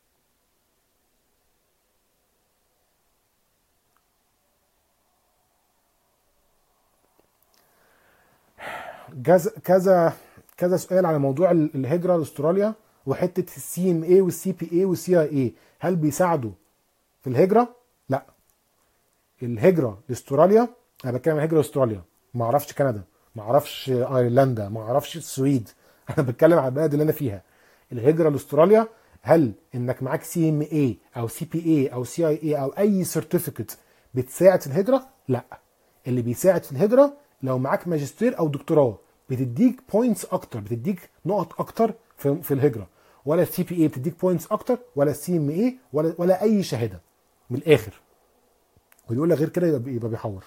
كذا كذا كذا سؤال على موضوع ال- الهجره لاستراليا، وحته السي ام اي والسي بي اي والسي اي اي، هل بيساعدوا في الهجره؟ لا. الهجره لاستراليا، انا بتكلم عن الهجره لاستراليا، ما اعرفش كندا، ما اعرفش ايرلندا، ما اعرفش السويد انا بتكلم على البلد اللي انا فيها. الهجره لاستراليا، هل انك معاك سي ام اي او سي بي اي او سي اي اي او اي سيرتيفيكت بتساعد في الهجره؟ لا. اللي بيساعد في الهجره لو معاك ماجستير او دكتوراه، بتديك بوينتس اكتر، بتديك نقط اكتر في في الهجره. ولا السي بي اي بتديك بوينتس اكتر، ولا السي ام اي، ولا ولا اي شهاده من الاخر. واللي يقول لك غير كده يبقى يبقى بيحور.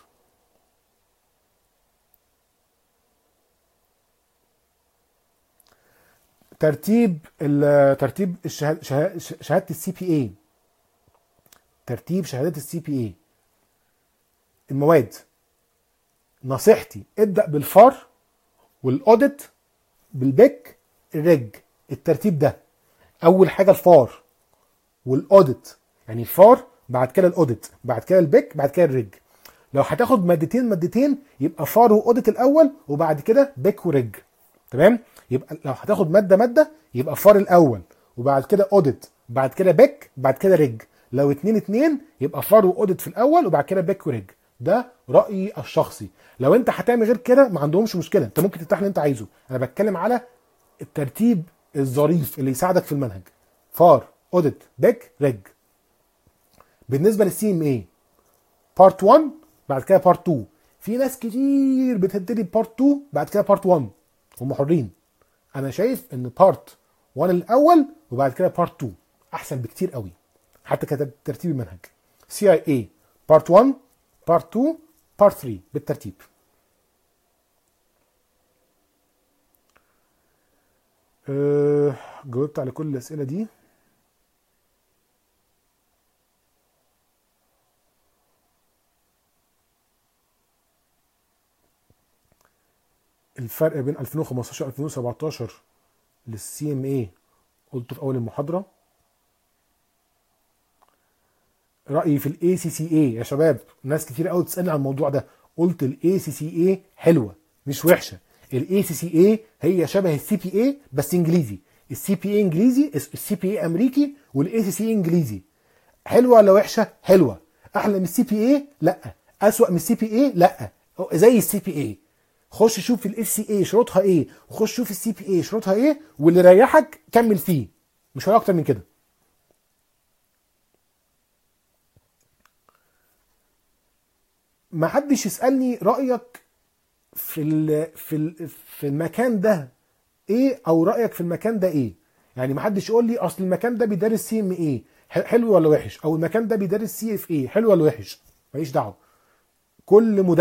ترتيب ال- ترتيب الشهاد- شه- شه- شهاده السي بي اي، ترتيب شهادات السي بي اي، المواد. نصيحتي ابدا بالفار والاوديت بالبيك الرج، الترتيب ده. اول حاجه الفار والاوديت، يعني الفار بعد كده الاوديت بعد كده البيك بعد كده الرج. لو هتاخد مادتين مادتين يبقى فار واوديت الاول وبعد كده بيك ورج. تمام. يبقى لو هتاخد ماده ماده يبقى فار الاول وبعد كده اوديت بعد كده بيك بعد كده رج. لو اتنين اتنين يبقى فار واوديت في الاول وبعد كده بيك ورج. ده رايي الشخصي. لو انت هتعمل غير كده ما عندهمش مشكله، انت ممكن تفتح اللي انت عايزه. انا بتكلم على الترتيب الظريف اللي يساعدك في المنهج. فار اوديت بيك رج. بالنسبه للسي ام اي، بارت واحد بعد كده بارت اتنين. في ناس كتير بتبتدي بارت اتنين بعد كده بارت واحد، هم حرين. انا شايف ان بارت واحد الاول وبعد كده بارت اتنين احسن بكتير قوي، حتى كترتيب المنهج. سي اي اي بارت واحد بارت اتنين بارت تلاتة بالترتيب. أه جاوبت على كل الاسئله دي. الفرق بين ألفين وخمستاشر ألفين وسبعتاشر للسي ام اي قلته في اول المحاضره. رايي في الاي سي سي اي يا شباب، ناس كتير قوي بتسالني عن الموضوع ده. قلت الاي سي سي اي حلوه مش وحشه. الاي سي سي اي هي شبه السي بي اي بس انجليزي. السي بي اي انجليزي، السي بي اي امريكي، والاي سي سي انجليزي. حلوه ولا وحشه؟ حلوه. احلى من السي بي اي؟ لا. اسوأ من السي بي اي؟ لا. زي السي بي اي. خش شوف الاس سي اي شروطها ايه، وخش شوف السي بي اي شروطها ايه، واللي ريحك كمل فيه، مش هقول اكتر من كده. ما حدش يسالني رايك في ال في ال في المكان ده ايه، او رايك في المكان ده ايه. يعني ما حدش يقول لي اصل المكان ده بيدرس سي ام ايه حلو ولا وحش، او المكان ده بيدرس سي اف ايه حلو ولا وحش. ماليش دعوه. كل مدرس